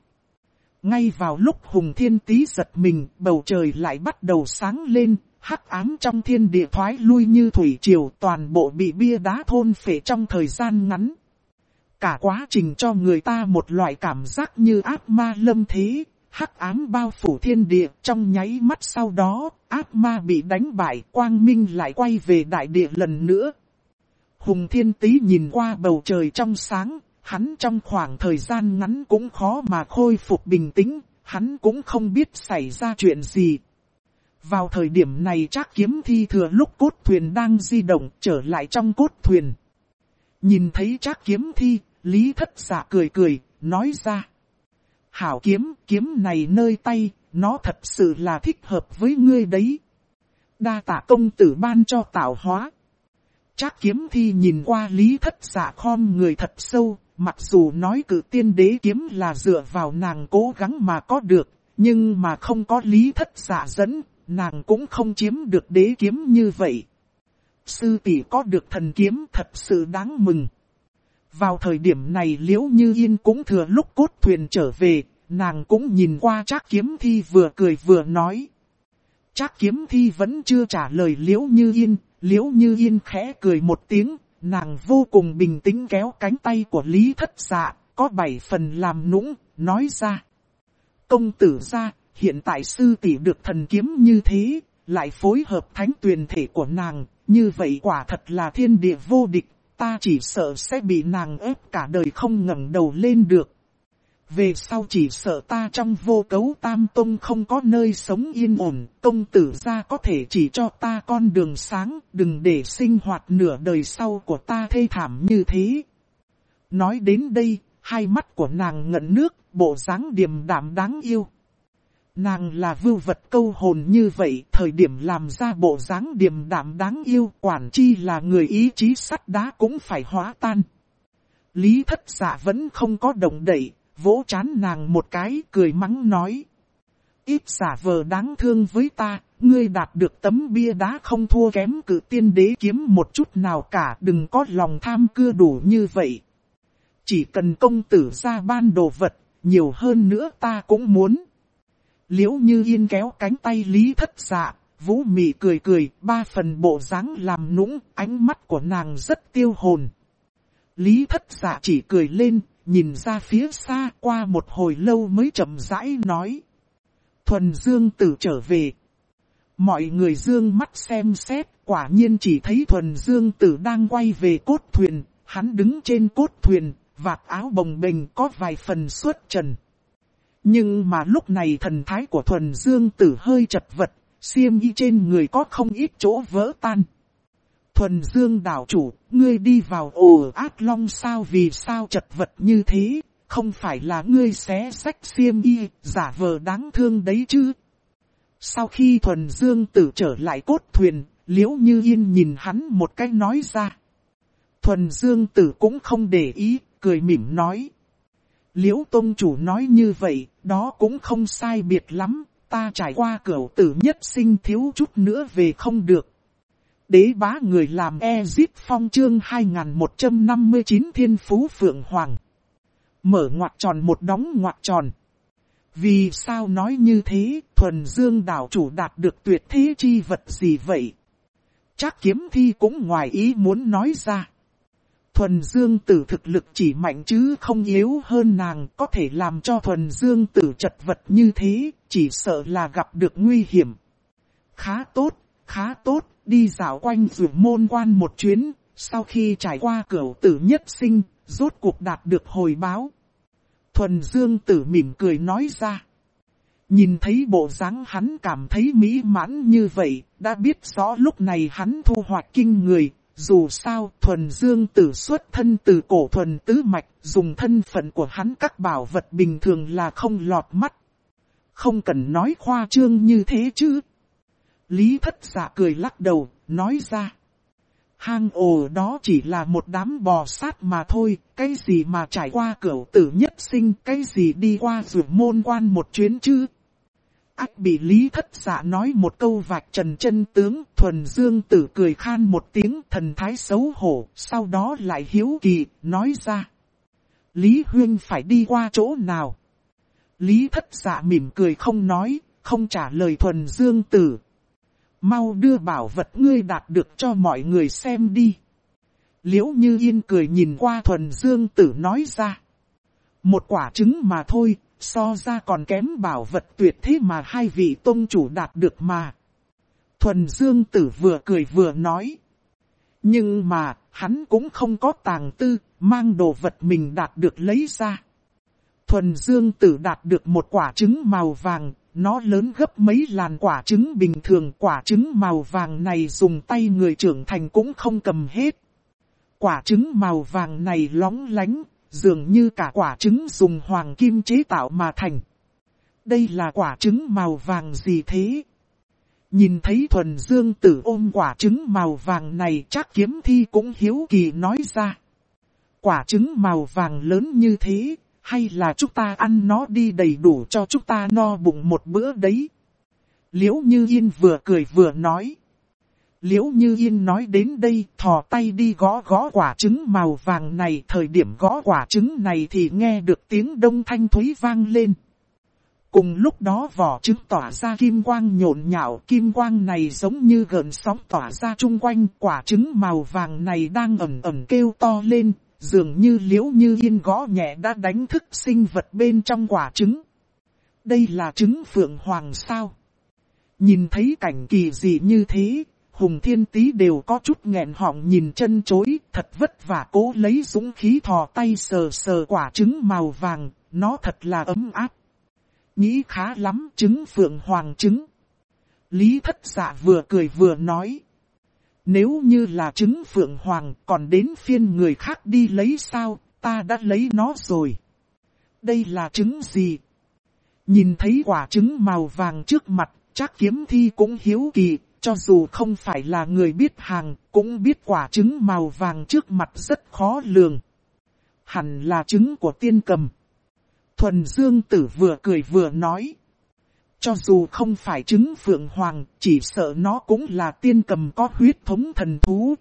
Ngay vào lúc Hùng Thiên Tý giật mình, bầu trời lại bắt đầu sáng lên, hắc ám trong thiên địa thoái lui như thủy triều, toàn bộ bị bia đá thôn phệ trong thời gian ngắn. Cả quá trình cho người ta một loại cảm giác như ác ma lâm thế, hắc ám bao phủ thiên địa, trong nháy mắt sau đó, ác ma bị đánh bại, quang minh lại quay về đại địa lần nữa. Hùng Thiên Tý nhìn qua bầu trời trong sáng, hắn trong khoảng thời gian ngắn cũng khó mà khôi phục bình tĩnh, hắn cũng không biết xảy ra chuyện gì. Vào thời điểm này Trác Kiếm Thi thừa lúc cốt thuyền đang di động trở lại trong cốt thuyền. Nhìn thấy Trác Kiếm Thi, Lý Thất Dạ cười cười, nói ra. Hảo kiếm, kiếm này nơi tay, nó thật sự là thích hợp với ngươi đấy. Đa tạ công tử ban cho tạo hóa. Trác Kiếm Thi nhìn qua Lý Thất Dạ khom người thật sâu, mặc dù nói Cự Tiên Đế kiếm là dựa vào nàng cố gắng mà có được, nhưng mà không có Lý Thất Dạ dẫn, nàng cũng không chiếm được đế kiếm như vậy. Sư tỷ có được thần kiếm thật sự đáng mừng. Vào thời điểm này Liễu Như Yên cũng thừa lúc cốt thuyền trở về, nàng cũng nhìn qua Trác Kiếm Thi vừa cười vừa nói. Trác Kiếm Thi vẫn chưa trả lời Liễu Như Yên, Liễu Như Yên khẽ cười một tiếng, nàng vô cùng bình tĩnh kéo cánh tay của Lý Thất Dạ, có 7 phần làm nũng, nói ra. Công tử gia, hiện tại sư tỷ được thần kiếm như thế, lại phối hợp thánh tuyền thể của nàng, như vậy quả thật là thiên địa vô địch, ta chỉ sợ sẽ bị nàng ép cả đời không ngẩng đầu lên được. Về sau chỉ sợ ta trong Vô Cấu Tam Tông không có nơi sống yên ổn, công tử gia có thể chỉ cho ta con đường sáng, đừng để sinh hoạt nửa đời sau của ta thê thảm như thế. Nói đến đây, hai mắt của nàng ngẩn nước, bộ dáng điềm đạm đáng yêu. Nàng là vưu vật câu hồn như vậy, thời điểm làm ra bộ dáng điềm đạm đáng yêu, quản chi là người ý chí sắt đá cũng phải hóa tan. Lý Thất Dạ vẫn không có động đậy, vỗ trán nàng một cái, cười mắng nói. Ít giả vờ đáng thương với ta, ngươi đạt được tấm bia đá không thua kém Cự Tiên Đế kiếm một chút nào cả, đừng có lòng tham cưa đủ như vậy. Chỉ cần công tử ra ban đồ vật, nhiều hơn nữa ta cũng muốn. Liễu Như Yên kéo cánh tay Lý Thất Dạ, Vũ Mị cười cười, 3 phần bộ dáng làm nũng, ánh mắt của nàng rất tiêu hồn. Lý Thất Dạ chỉ cười lên, nhìn ra phía xa, qua một hồi lâu mới chậm rãi nói. Thuần Dương Tử trở về. Mọi người dương mắt xem xét, quả nhiên chỉ thấy Thuần Dương Tử đang quay về cốt thuyền, hắn đứng trên cốt thuyền, vạt áo bồng bềnh có vài phần xuất trần. Nhưng mà lúc này thần thái của Thuần Dương Tử hơi chật vật, xiêm y trên người có không ít chỗ vỡ tan. Thuần Dương đảo chủ, ngươi đi vào ồ Át Long sao, vì sao chật vật như thế, không phải là ngươi xé rách xiêm y, giả vờ đáng thương đấy chứ. Sau khi Thuần Dương Tử trở lại cốt thuyền, Liễu Như Yên nhìn hắn một cái nói ra. Thuần Dương Tử cũng không để ý, cười mỉm nói. Liễu tông chủ nói như vậy, đó cũng không sai biệt lắm, ta trải qua cửu tử nhất sinh thiếu chút nữa về không được. Đế bá người làm Ezip Phong chương 2159 Thiên Phú Phượng Hoàng. Mở ngoặc tròn một đóng ngoặc tròn. Vì sao nói như thế, Thuần Dương đảo chủ đạt được tuyệt thế chi vật gì vậy? Trác Kiếm Thi cũng ngoài ý muốn nói ra. Thuần Dương Tử thực lực chỉ mạnh chứ không yếu hơn nàng, có thể làm cho Thuần Dương Tử chật vật như thế, chỉ sợ là gặp được nguy hiểm. Khá tốt, đi dạo quanh Dược Môn Quan một chuyến, sau khi trải qua cửu tử nhất sinh, rốt cuộc đạt được hồi báo. Thuần Dương Tử mỉm cười nói ra. Nhìn thấy bộ dáng hắn cảm thấy mỹ mãn như vậy, đã biết rõ lúc này hắn thu hoạch kinh người. Dù sao, Thuần Dương Tử xuất thân từ cổ thuần tứ mạch, dùng thân phận của hắn các bảo vật bình thường là không lọt mắt. Không cần nói khoa trương như thế chứ. Lý Thất Dạ cười lắc đầu, nói ra. Hang ổ đó chỉ là một đám bò sát mà thôi, cái gì mà trải qua cửu tử nhất sinh, cái gì đi qua Dược Môn Quan một chuyến chứ. Ách bị Lý Thất Dạ nói một câu vạch trần chân tướng, Thuần Dương Tử cười khan một tiếng thần thái xấu hổ, sau đó lại hiếu kỳ, nói ra. Lý Huynh phải đi qua chỗ nào? Lý Thất Dạ mỉm cười không nói, không trả lời Thuần Dương Tử. Mau đưa bảo vật ngươi đạt được cho mọi người xem đi. Liễu Như Yên cười nhìn qua Thuần Dương Tử nói ra. Một quả trứng mà thôi, so ra còn kém bảo vật tuyệt thế mà hai vị tông chủ đạt được mà. Thuần Dương Tử vừa cười vừa nói. Nhưng mà, hắn cũng không có tàng tư, mang đồ vật mình đạt được lấy ra. Thuần Dương Tử đạt được một quả trứng màu vàng, nó lớn gấp mấy làn quả trứng bình thường. Quả trứng màu vàng này dùng tay người trưởng thành cũng không cầm hết. Quả trứng màu vàng này lóng lánh, dường như cả quả trứng dùng hoàng kim chế tạo mà thành. Đây là quả trứng màu vàng gì thế? Nhìn thấy Thuần Dương Tử ôm quả trứng màu vàng này, Trác Kiếm Thi cũng hiếu kỳ nói ra. Quả trứng màu vàng lớn như thế, hay là chúng ta ăn nó đi đầy đủ cho chúng ta no bụng một bữa đấy? Liễu Như Yên vừa cười vừa nói. Liễu Như Yên nói đến đây, thò tay đi gõ gõ quả trứng màu vàng này. Thời điểm gõ quả trứng này thì nghe được tiếng đông thanh thúy vang lên. Cùng lúc đó vỏ trứng tỏa ra kim quang nhộn nhạo. Kim quang này giống như gợn sóng tỏa ra chung quanh. Quả trứng màu vàng này đang ầm ầm kêu to lên. Dường như Liễu Như Yên gõ nhẹ đã đánh thức sinh vật bên trong quả trứng. Đây là trứng Phượng Hoàng sao? Nhìn thấy cảnh kỳ dị như thế, Hùng Thiên Tý đều có chút nghẹn họng nhìn chân chối, thật vất vả cố lấy dũng khí thò tay sờ sờ quả trứng màu vàng, nó thật là ấm áp. Nghĩ khá lắm, trứng Phượng Hoàng trứng. Lý Thất Dạ vừa cười vừa nói. Nếu như là trứng Phượng Hoàng còn đến phiên người khác đi lấy sao, ta đã lấy nó rồi. Đây là trứng gì? Nhìn thấy quả trứng màu vàng trước mặt, Trác Kiếm Thi cũng hiếu kỳ, cho dù không phải là người biết hàng, cũng biết quả trứng màu vàng trước mặt rất khó lường. Hẳn là trứng của tiên cầm. Thuần Dương Tử vừa cười vừa nói. Cho dù không phải trứng Phượng Hoàng, chỉ sợ nó cũng là tiên cầm có huyết thống thần thú.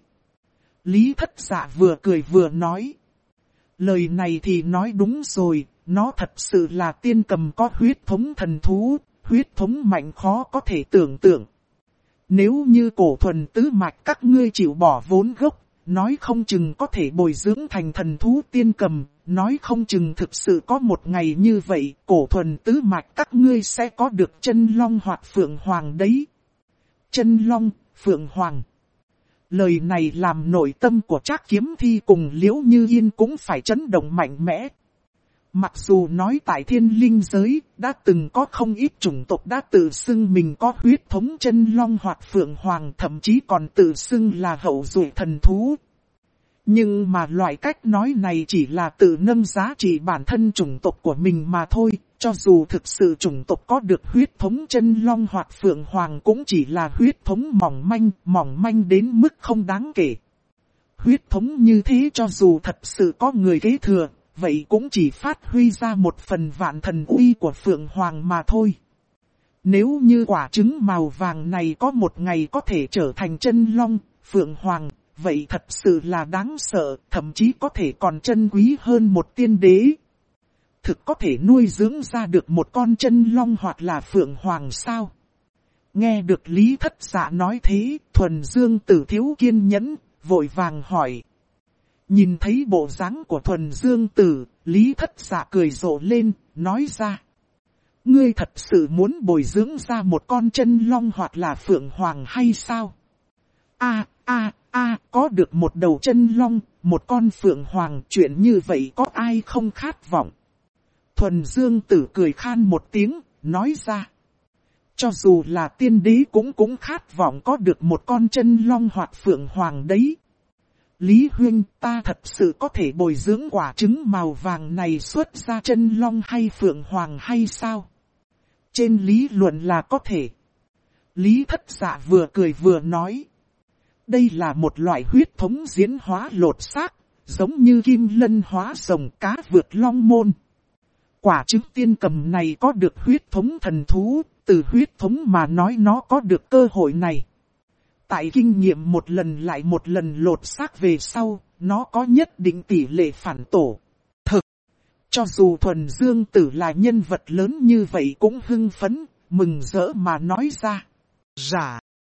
Lý Thất Dạ vừa cười vừa nói. Lời này thì nói đúng rồi, nó thật sự là tiên cầm có huyết thống thần thú, huyết thống mạnh khó có thể tưởng tượng. Nếu như cổ thuần tứ mạch các ngươi chịu bỏ vốn gốc, nói không chừng có thể bồi dưỡng thành thần thú tiên cầm, nói không chừng thực sự có một ngày như vậy, cổ thuần tứ mạch các ngươi sẽ có được chân long hoặc phượng hoàng đấy. Chân long, phượng hoàng. Lời này làm nội tâm của Trác Kiếm Thi cùng Liễu Như Yên cũng phải chấn động mạnh mẽ. Mặc dù nói tại thiên linh giới, đã từng có không ít chủng tộc đã tự xưng mình có huyết thống chân long hoặc phượng hoàng, thậm chí còn tự xưng là hậu duệ thần thú. Nhưng mà loại cách nói này chỉ là tự nâng giá trị bản thân chủng tộc của mình mà thôi. Cho dù thực sự chủng tộc có được huyết thống chân long hoặc phượng hoàng cũng chỉ là huyết thống mỏng manh đến mức không đáng kể. Huyết thống như thế cho dù thật sự có người kế thừa, vậy cũng chỉ phát huy ra một phần vạn thần uy của phượng hoàng mà thôi. Nếu như quả trứng màu vàng này có một ngày có thể trở thành chân long, phượng hoàng, vậy thật sự là đáng sợ, thậm chí có thể còn chân quý hơn một tiên đế. Thực có thể nuôi dưỡng ra được một con chân long hoặc là phượng hoàng sao? Nghe được Lý Thất Dạ nói thế, Thuần Dương Tử thiếu kiên nhẫn, vội vàng hỏi. Nhìn thấy bộ dáng của Thuần Dương Tử, Lý Thất Dạ cười rộ lên, nói ra. Ngươi thật sự muốn bồi dưỡng ra một con chân long hoặc là phượng hoàng hay sao? Có được một đầu chân long, một con phượng hoàng, chuyện như vậy có ai không khát vọng? Thuần Dương Tử cười khan một tiếng, nói ra. Cho dù là tiên đế cũng khát vọng có được một con chân long hoặc phượng hoàng đấy. Lý Huynh, ta thật sự có thể bồi dưỡng quả trứng màu vàng này xuất ra chân long hay phượng hoàng hay sao? Trên lý luận là có thể. Lý Thất Dạ vừa cười vừa nói. Đây là một loại huyết thống diễn hóa lột xác, giống như kim lân hóa rồng, cá vượt long môn. Quả trứng tiên cầm này có được huyết thống thần thú, từ huyết thống mà nói nó có được cơ hội này. Tại kinh nghiệm một lần lại một lần lột xác về sau, nó có nhất định tỷ lệ phản tổ. Thực, cho dù Thuần Dương Tử là nhân vật lớn như vậy cũng hưng phấn, mừng rỡ mà nói ra. Dạ.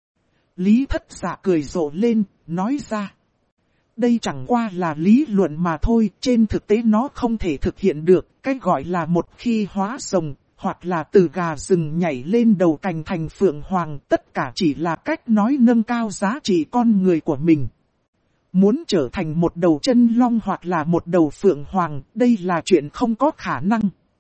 Lý Thất Dạ cười rộ lên, nói ra. Đây chẳng qua là lý luận mà thôi, trên thực tế nó không thể thực hiện được, cái gọi là một khi hóa rồng, hoặc là từ gà rừng nhảy lên đầu cành thành phượng hoàng, tất cả chỉ là cách nói nâng cao giá trị con người của mình. Muốn trở thành một đầu chân long hoặc là một đầu phượng hoàng, đây là chuyện không có khả năng.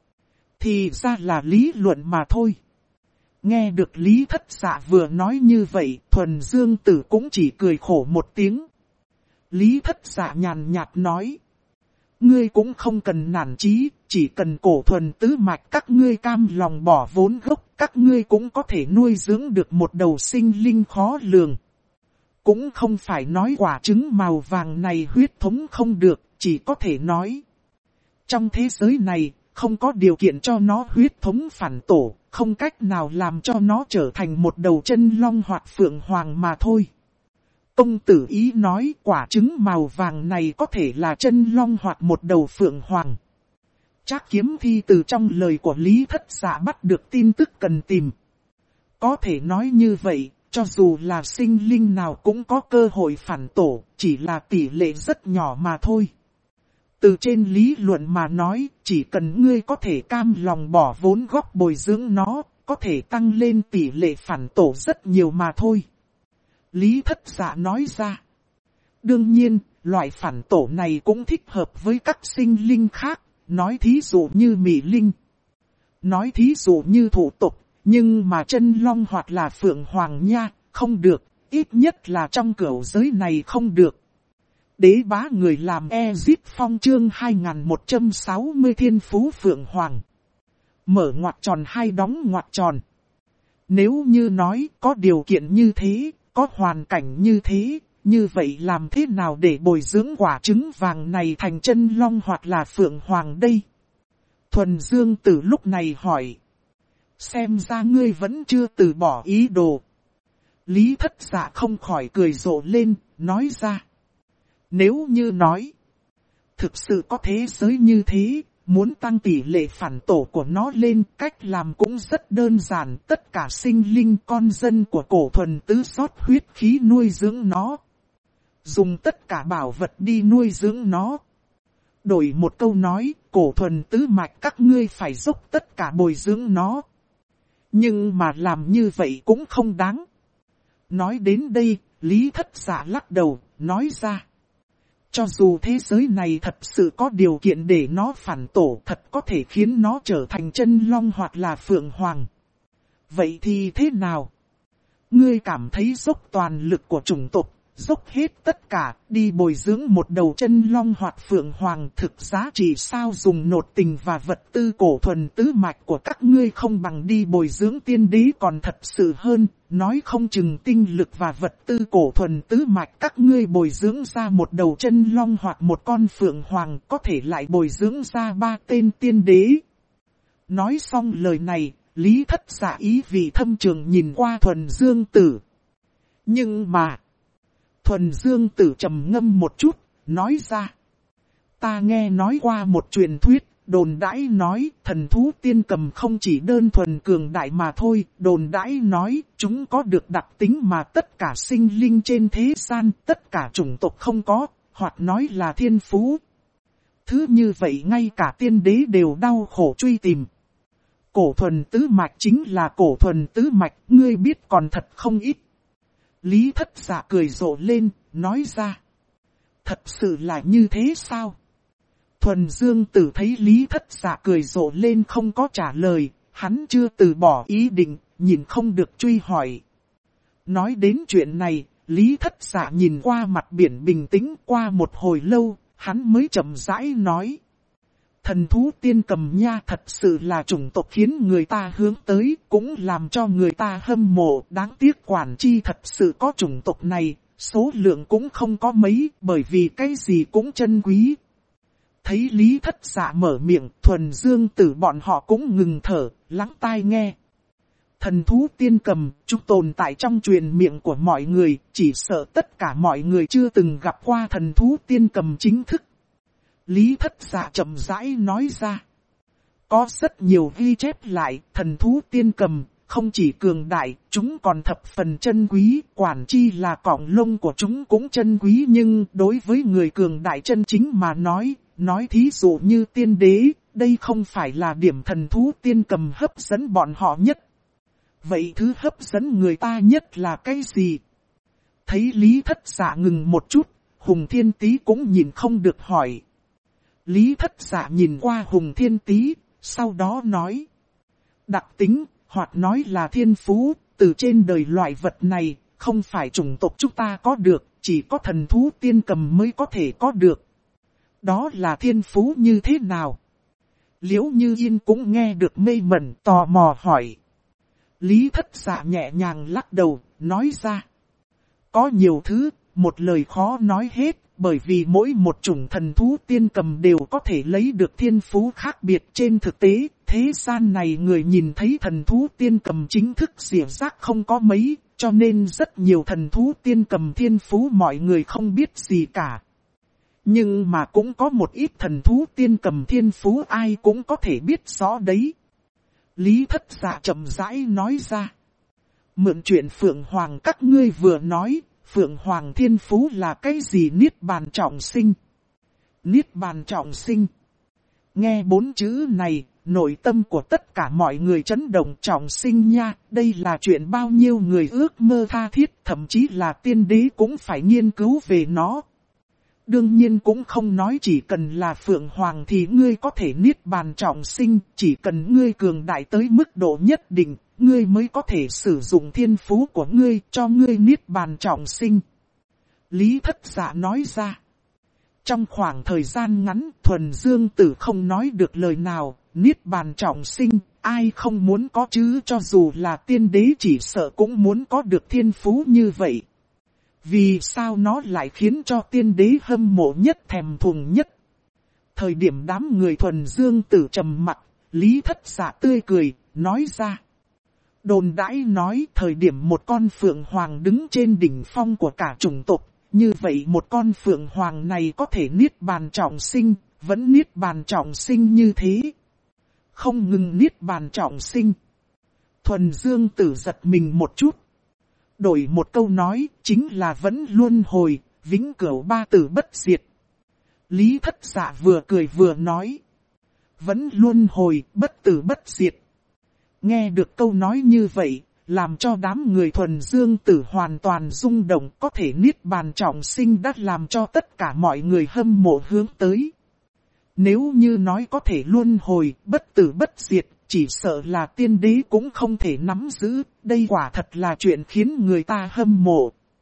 Thì ra là lý luận mà thôi. Nghe được Lý Thất Dạ vừa nói như vậy, Thuần Dương Tử cũng chỉ cười khổ một tiếng. Lý Thất Dạ nhàn nhạt nói. Ngươi cũng không cần nản chí, chỉ cần cổ thuần tứ mạch các ngươi cam lòng bỏ vốn gốc, các ngươi cũng có thể nuôi dưỡng được một đầu sinh linh khó lường. Cũng không phải nói quả trứng màu vàng này huyết thống không được, chỉ có thể nói. Trong thế giới này, không có điều kiện cho nó huyết thống phản tổ, không cách nào làm cho nó trở thành một đầu chân long hoặc phượng hoàng mà thôi. Công tử ý nói quả trứng màu vàng này có thể là chân long hoặc một đầu phượng hoàng. Trác Kiếm Thi từ trong lời của Lý Thất Dạ bắt được tin tức cần tìm. Có thể nói như vậy, cho dù là sinh linh nào cũng có cơ hội phản tổ, chỉ là tỷ lệ rất nhỏ mà thôi. Từ trên lý luận mà nói, chỉ cần ngươi có thể cam lòng bỏ vốn góp bồi dưỡng nó, có thể tăng lên tỷ lệ phản tổ rất nhiều mà thôi. Lý Thất Dạ nói ra. Đương nhiên, loại phản tổ này cũng thích hợp với các sinh linh khác, nói thí dụ như mị linh. Nói thí dụ như thủ tục, nhưng mà chân long hoặc là phượng hoàng nha, không được, ít nhất là trong cửu giới này không được. Đế bá người làm Ezip Phong chương 2160 thiên phú phượng hoàng. Mở ngoặc tròn hay đóng ngoặc tròn. Nếu như nói có điều kiện như thế, có hoàn cảnh như thế, như vậy làm thế nào để bồi dưỡng quả trứng vàng này thành chân long hoặc là phượng hoàng đây? Thuần Dương Tử lúc này hỏi. Xem ra ngươi vẫn chưa từ bỏ ý đồ. Lý Thất Dạ không khỏi cười rộ lên, nói ra. Nếu như nói, thực sự có thế giới như thế, muốn tăng tỷ lệ phản tổ của nó lên, cách làm cũng rất đơn giản. Tất cả sinh linh con dân của cổ thuần tứ xót huyết khí nuôi dưỡng nó. Dùng tất cả bảo vật đi nuôi dưỡng nó. Đổi một câu nói, cổ thuần tứ mạch các ngươi phải dốc tất cả bồi dưỡng nó. Nhưng mà làm như vậy cũng không đáng. Nói đến đây, Lý Thất Dạ lắc đầu, nói ra. Cho dù thế giới này thật sự có điều kiện để nó phản tổ, thật có thể khiến nó trở thành chân long hoặc là phượng hoàng. Vậy thì thế nào? Ngươi cảm thấy dốc toàn lực của chủng tộc, dốc hết tất cả, đi bồi dưỡng một đầu chân long hoặc phượng hoàng, thực giá trị sao dùng nột tình và vật tư cổ thuần tứ mạch của các ngươi không bằng đi bồi dưỡng tiên đế còn thật sự hơn, nói không chừng tinh lực và vật tư cổ thuần tứ mạch các ngươi bồi dưỡng ra một đầu chân long hoặc một con phượng hoàng có thể lại bồi dưỡng ra 3 tên tiên đế. Nói xong lời này, Lý Thất Dạ ý vị thâm trường nhìn qua Thuần Dương Tử. Nhưng mà, Thuần Dương Tử trầm ngâm một chút, nói ra. Ta nghe nói qua một truyền thuyết, đồn đãi nói thần thú tiên cầm không chỉ đơn thuần cường đại mà thôi. Đồn đãi nói chúng có được đặc tính mà tất cả sinh linh trên thế gian, tất cả chủng tộc không có, hoặc nói là thiên phú. Thứ như vậy ngay cả tiên đế đều đau khổ truy tìm. Cổ thuần tứ mạch chính là cổ thuần tứ mạch, ngươi biết còn thật không ít. Lý Thất Dạ cười rộ lên, nói ra. Thật sự là như thế sao? Thuần Dương Tử thấy Lý Thất Dạ cười rộ lên không có trả lời, hắn chưa từ bỏ ý định, nhìn không được truy hỏi. Nói đến chuyện này, Lý Thất Dạ nhìn qua mặt biển bình tĩnh qua một hồi lâu, hắn mới chậm rãi nói. Thần thú tiên cầm nha thật sự là chủng tộc khiến người ta hướng tới, cũng làm cho người ta hâm mộ. Đáng tiếc quản chi thật sự có chủng tộc này, số lượng cũng không có mấy, bởi vì cái gì cũng chân quý. Thấy Lý Thất Dạ mở miệng, Thuần Dương Tử bọn họ cũng ngừng thở, lắng tai nghe. Thần thú tiên cầm, chúng tồn tại trong truyền miệng của mọi người, chỉ sợ tất cả mọi người chưa từng gặp qua thần thú tiên cầm chính thức. Lý Thất Dạ chậm rãi nói ra. Có rất nhiều ghi chép lại, thần thú tiên cầm, không chỉ cường đại, chúng còn thập phần chân quý, quản chi là cọng lông của chúng cũng chân quý nhưng đối với người cường đại chân chính mà nói thí dụ như tiên đế, đây không phải là điểm thần thú tiên cầm hấp dẫn bọn họ nhất. Vậy thứ hấp dẫn người ta nhất là cái gì? Thấy Lý Thất Dạ ngừng một chút, Hùng Thiên Tý cũng nhìn không được hỏi. Lý Thất Dạ nhìn qua Hùng Thiên Tý, sau đó nói. Đặc tính, hoặc nói là thiên phú, từ trên đời loại vật này, không phải chủng tộc chúng ta có được, chỉ có thần thú tiên cầm mới có thể có được. Đó là thiên phú như thế nào? Liễu Như Yên cũng nghe được mê mẩn tò mò hỏi. Lý Thất Dạ nhẹ nhàng lắc đầu, nói ra. Có nhiều thứ, một lời khó nói hết. Bởi vì mỗi một chủng thần thú tiên cầm đều có thể lấy được thiên phú khác biệt trên thực tế, thế gian này người nhìn thấy thần thú tiên cầm chính thức rỉa rác không có mấy, cho nên rất nhiều thần thú tiên cầm thiên phú mọi người không biết gì cả. Nhưng mà cũng có một ít thần thú tiên cầm thiên phú ai cũng có thể biết rõ đấy. Lý Thất Dạ chậm rãi nói ra. Mượn chuyện Phượng Hoàng các ngươi vừa nói. Phượng Hoàng thiên phú là cái gì? Niết bàn trọng sinh. Niết bàn trọng sinh. Nghe 4 chữ này, nội tâm của tất cả mọi người chấn động. Trọng sinh nha, đây là chuyện bao nhiêu người ước mơ tha thiết, thậm chí là tiên đế cũng phải nghiên cứu về nó. Đương nhiên cũng không nói chỉ cần là Phượng Hoàng thì ngươi có thể niết bàn trọng sinh, chỉ cần ngươi cường đại tới mức độ nhất định. Ngươi mới có thể sử dụng thiên phú của ngươi cho ngươi niết bàn trọng sinh. Lý Thất Dạ nói ra. Trong khoảng thời gian ngắn, Thuần Dương Tử không nói được lời nào, niết bàn trọng sinh, ai không muốn có chứ, cho dù là tiên đế chỉ sợ cũng muốn có được thiên phú như vậy. Vì sao nó lại khiến cho tiên đế hâm mộ nhất thèm thuồng nhất? Thời điểm đám người Thuần Dương Tử trầm mặc, Lý Thất Dạ tươi cười, nói ra. Đồn đãi nói thời điểm một con phượng hoàng đứng trên đỉnh phong của cả chủng tộc, như vậy một con phượng hoàng này có thể niết bàn trọng sinh, vẫn niết bàn trọng sinh như thế. Không ngừng niết bàn trọng sinh. Thuần Dương Tử giật mình một chút. Đổi một câu nói, chính là vẫn luân hồi, vĩnh cửu ba tử bất diệt. Lý Thất Dạ vừa cười vừa nói. Vẫn luân hồi, bất tử bất diệt. Nghe được câu nói như vậy, làm cho đám người Thuần Dương Tử hoàn toàn rung động, có thể niết bàn trọng sinh đã làm cho tất cả mọi người hâm mộ hướng tới. Nếu như nói có thể luân hồi, bất tử bất diệt, chỉ sợ là tiên đế cũng không thể nắm giữ, đây quả thật là chuyện khiến người ta hâm mộ.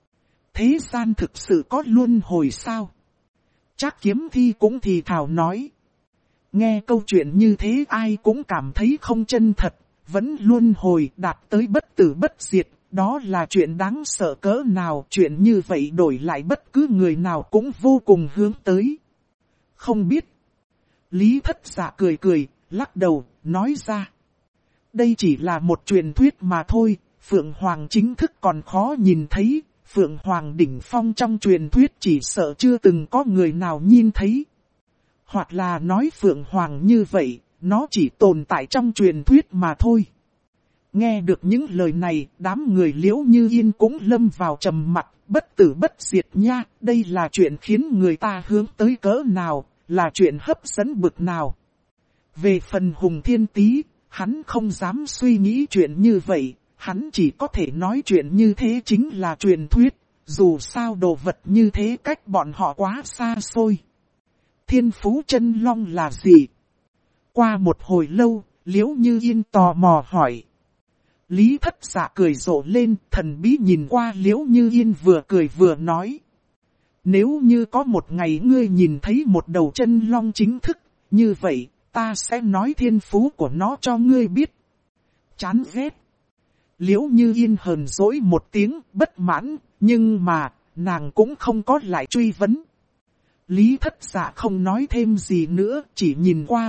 Thế gian thực sự có luân hồi sao? Trác Kiếm Thi cũng thì thào nói. Nghe câu chuyện như thế ai cũng cảm thấy không chân thật, vẫn luân hồi đạt tới bất tử bất diệt, đó là chuyện đáng sợ cỡ nào. Chuyện như vậy đổi lại bất cứ người nào cũng vô cùng hướng tới. Không biết. Lý Thất Dạ cười cười, lắc đầu, nói ra. Đây chỉ là một truyền thuyết mà thôi, Phượng Hoàng chính thức còn khó nhìn thấy. Phượng Hoàng đỉnh phong trong truyền thuyết chỉ sợ chưa từng có người nào nhìn thấy. Hoặc là nói Phượng Hoàng như vậy, nó chỉ tồn tại trong truyền thuyết mà thôi. Nghe được những lời này, đám người Liễu Như Yên cũng lâm vào trầm mặc, bất tử bất diệt nha. Đây là chuyện khiến người ta hướng tới cỡ nào, là chuyện hấp dẫn bực nào. Về phần Hùng Thiên Tý, hắn không dám suy nghĩ chuyện như vậy. Hắn chỉ có thể nói chuyện như thế chính là truyền thuyết, dù sao đồ vật như thế cách bọn họ quá xa xôi. Thiên Phú Chân Long là gì? Qua một hồi lâu, Liễu Như Yên tò mò hỏi. Lý Thất Dạ cười rộ lên, thần bí nhìn qua Liễu Như Yên vừa cười vừa nói. Nếu như có một ngày ngươi nhìn thấy một đầu chân long chính thức, như vậy, ta sẽ nói thiên phú của nó cho ngươi biết. Chán ghét. Liễu Như Yên hờn dỗi một tiếng, bất mãn, nhưng mà, nàng cũng không có lại truy vấn. Lý Thất Dạ không nói thêm gì nữa, chỉ nhìn qua